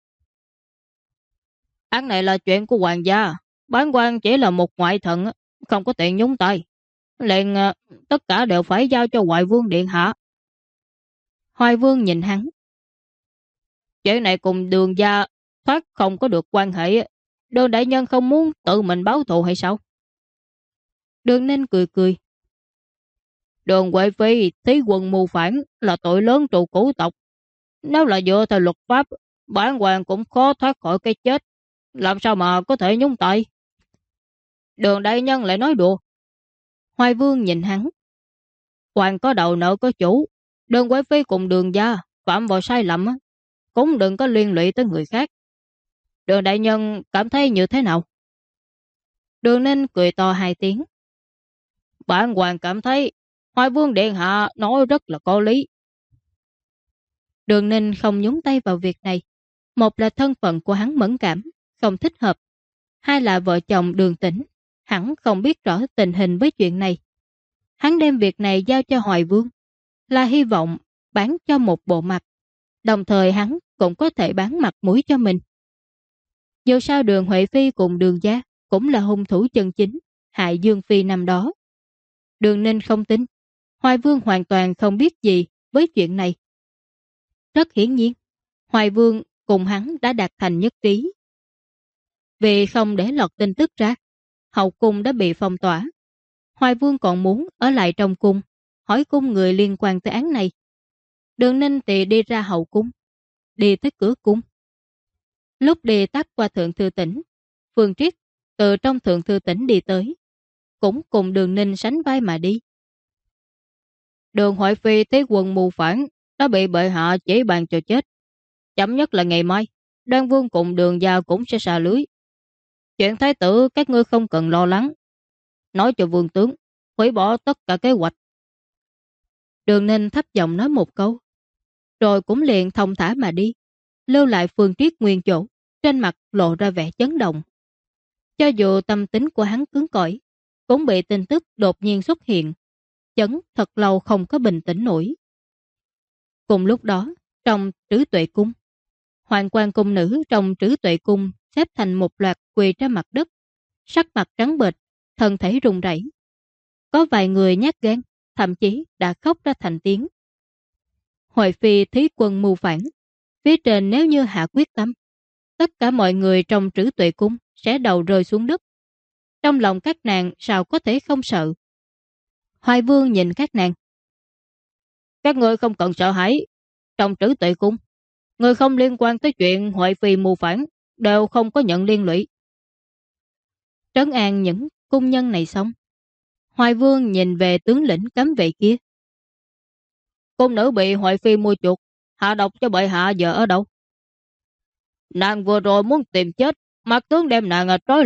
Án này là chuyện của hoàng gia, bản quan chỉ là một ngoại thần, không có tiện nhúng tay. Liền tất cả đều phải giao cho Hoài Vương điện hạ. Hoài Vương nhìn hắn. Chuyện này cùng Đường gia thoát không có được quan hệ. Đường đại nhân không muốn tự mình báo thù hay sao? Đường Ninh cười cười. Đường Huệ Phi thí quân mưu phản là tội lớn trụ cửu tộc. Nếu là dựa theo luật pháp, bản hoàng cũng khó thoát khỏi cái chết. Làm sao mà có thể nhúng tay? Đường đại nhân lại nói đùa. Hoài Vương nhìn hắn. Hoàng có đầu nợ có chủ. Đường Huệ Phi cùng Đường gia phạm vào sai lầm, cũng đừng có liên lụy tới người khác. Đường đại nhân cảm thấy như thế nào? Đường Ninh cười to 2 tiếng. Bản hoàng cảm thấy Hoài Vương điện hạ nói rất là có lý. Đường Ninh không nhúng tay vào việc này. Một là thân phận của hắn mẫn cảm, không thích hợp. Hai là vợ chồng Đường Tĩnh, hắn không biết rõ tình hình với chuyện này. Hắn đem việc này giao cho Hoài Vương, là hy vọng bán cho một bộ mặt. Đồng thời hắn cũng có thể bán mặt mũi cho mình. Dù sao Đường Huệ Phi cùng Đường gia cũng là hung thủ chân chính hại Dương Phi năm đó. Đường Ninh không tin, Hoài Vương hoàn toàn không biết gì với chuyện này. Rất hiển nhiên, Hoài Vương cùng hắn đã đạt thành nhất trí. Vì không để lọt tin tức ra, hậu cung đã bị phong tỏa. Hoài Vương còn muốn ở lại trong cung, hỏi cung người liên quan tới án này. Đường Ninh thì đi ra hậu cung, đi tới cửa cung. Lúc đi tắt qua Thượng Thư Tỉnh, Phương Triết từ trong Thượng Thư Tỉnh đi tới, cũng cùng Đường Ninh sánh vai mà đi. Đường Huệ Phi thấy quân mưu phản đã bị bệ hạ chỉ bàn cho chết. Chậm nhất là ngày mai, Đoan Vương cùng Đường gia cũng sẽ xả lưới. Chuyện thái tử các ngươi không cần lo lắng. Nói cho vương tướng hủy bỏ tất cả kế hoạch. Đường Ninh thấp giọng nói một câu, rồi cũng liền thông thả mà đi, lưu lại Phương Triết nguyên chỗ, trên mặt lộ ra vẻ chấn động. Cho dù tâm tính của hắn cứng cỏi, cũng bị tin tức đột nhiên xuất hiện, chấn thật lâu không có bình tĩnh nổi. Cùng lúc đó, trong Trữ Tuệ Cung, hoàng quan cung nữ trong Trữ Tuệ Cung xếp thành một loạt quỳ trên mặt đất, sắc mặt trắng bệch, thân thể run rẩy. Có vài người nhát gan, thậm chí đã khóc ra thành tiếng. Hoài Phi thí quân mưu phản, phía trên nếu như hạ quyết tâm, tất cả mọi người trong Trữ Tuệ Cung sẽ đầu rơi xuống đất. Trong lòng các nàng sao có thể không sợ? Hoài Vương nhìn các nàng. Các ngươi không cần sợ hãi. Trong Trữ Tuệ Cung, người không liên quan tới chuyện Hoài Phi mưu phản đều không có nhận liên lụy. Trấn an những cung nhân này xong, Hoài Vương nhìn về tướng lĩnh cấm vệ kia. Cung nữ bị Hoài Phi mua chuộc, hạ độc cho bệ hạ giờ ở đâu? Nàng vừa rồi muốn tìm chết, mặt tướng đem nàng trói lại,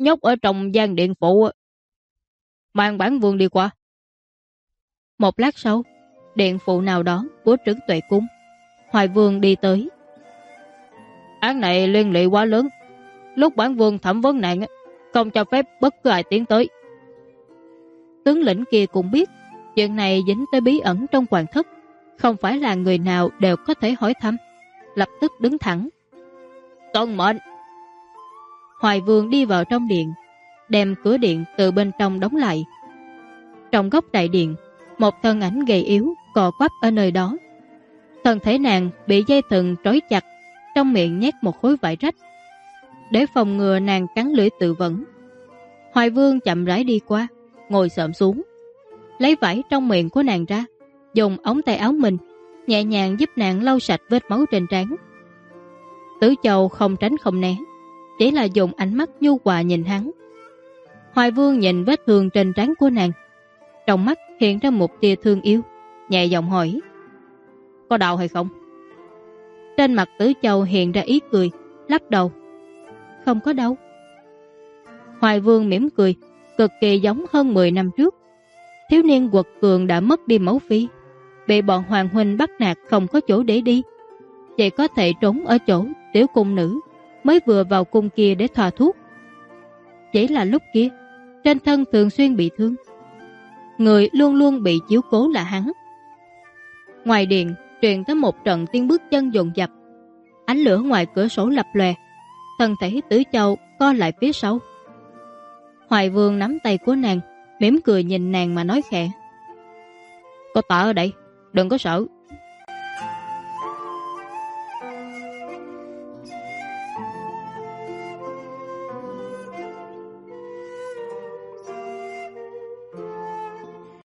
nhốt ở trong gian điện phụ. Mang bản vương đi qua. Một lát sau, điện phụ nào đó của Trấn Tuệ Cung, Hoài Vương đi tới. Án này liên lụy quá lớn. Lúc bản vương thẩm vấn nạn, không cho phép bất cứ ai tiến tới. Tướng lĩnh kia cũng biết chuyện này dính tới bí ẩn trong hoàng thất, không phải là người nào đều có thể hỏi thăm. Lập tức đứng thẳng. Tuân mệnh. Hoài Vương đi vào trong điện, đem cửa điện từ bên trong đóng lại. Trong góc đại điện, một thân ảnh gầy yếu cò quắp ở nơi đó. Thân thể nàng bị dây thừng trói chặt, trong miệng nhét một khối vải rách. Để phòng ngừa nàng cắn lưỡi tự vẫn, Hoài Vương chậm rãi đi qua, ngồi xổm xuống, lấy vải trong miệng của nàng ra, dùng ống tay áo mình nhẹ nhàng giúp nàng lau sạch vết máu trên trán. Tử Châu không tránh không né, chỉ là dùng ánh mắt nhu hòa nhìn hắn. Hoài Vương nhìn vết thương trên trán của nàng, trong mắt hiện ra một tia thương yêu, nhẹ giọng hỏi: có đau hay không? Trên mặt Tử Châu hiện ra ý cười, lắc đầu: không có đâu. Hoài Vương mỉm cười, cực kỳ giống hơn 10 năm trước. Thiếu niên quật cường đã mất đi mẫu phi, bị bọn hoàng huynh bắt nạt không có chỗ để đi, chỉ có thể trốn ở chỗ tiểu cung nữ mới vừa vào cung kia để thoa thuốc. Chỉ là lúc kia trên thân thường xuyên bị thương, người luôn luôn bị chiếu cố là hắn. Ngoài điện truyền tới một trận tiếng bước chân dồn dập, ánh lửa ngoài cửa sổ lập lòe, thân thể Tử Châu co lại phía sau. Hoài Vương nắm tay của nàng, mỉm cười nhìn nàng mà nói khẽ: có ta ở đây, đừng có sợ,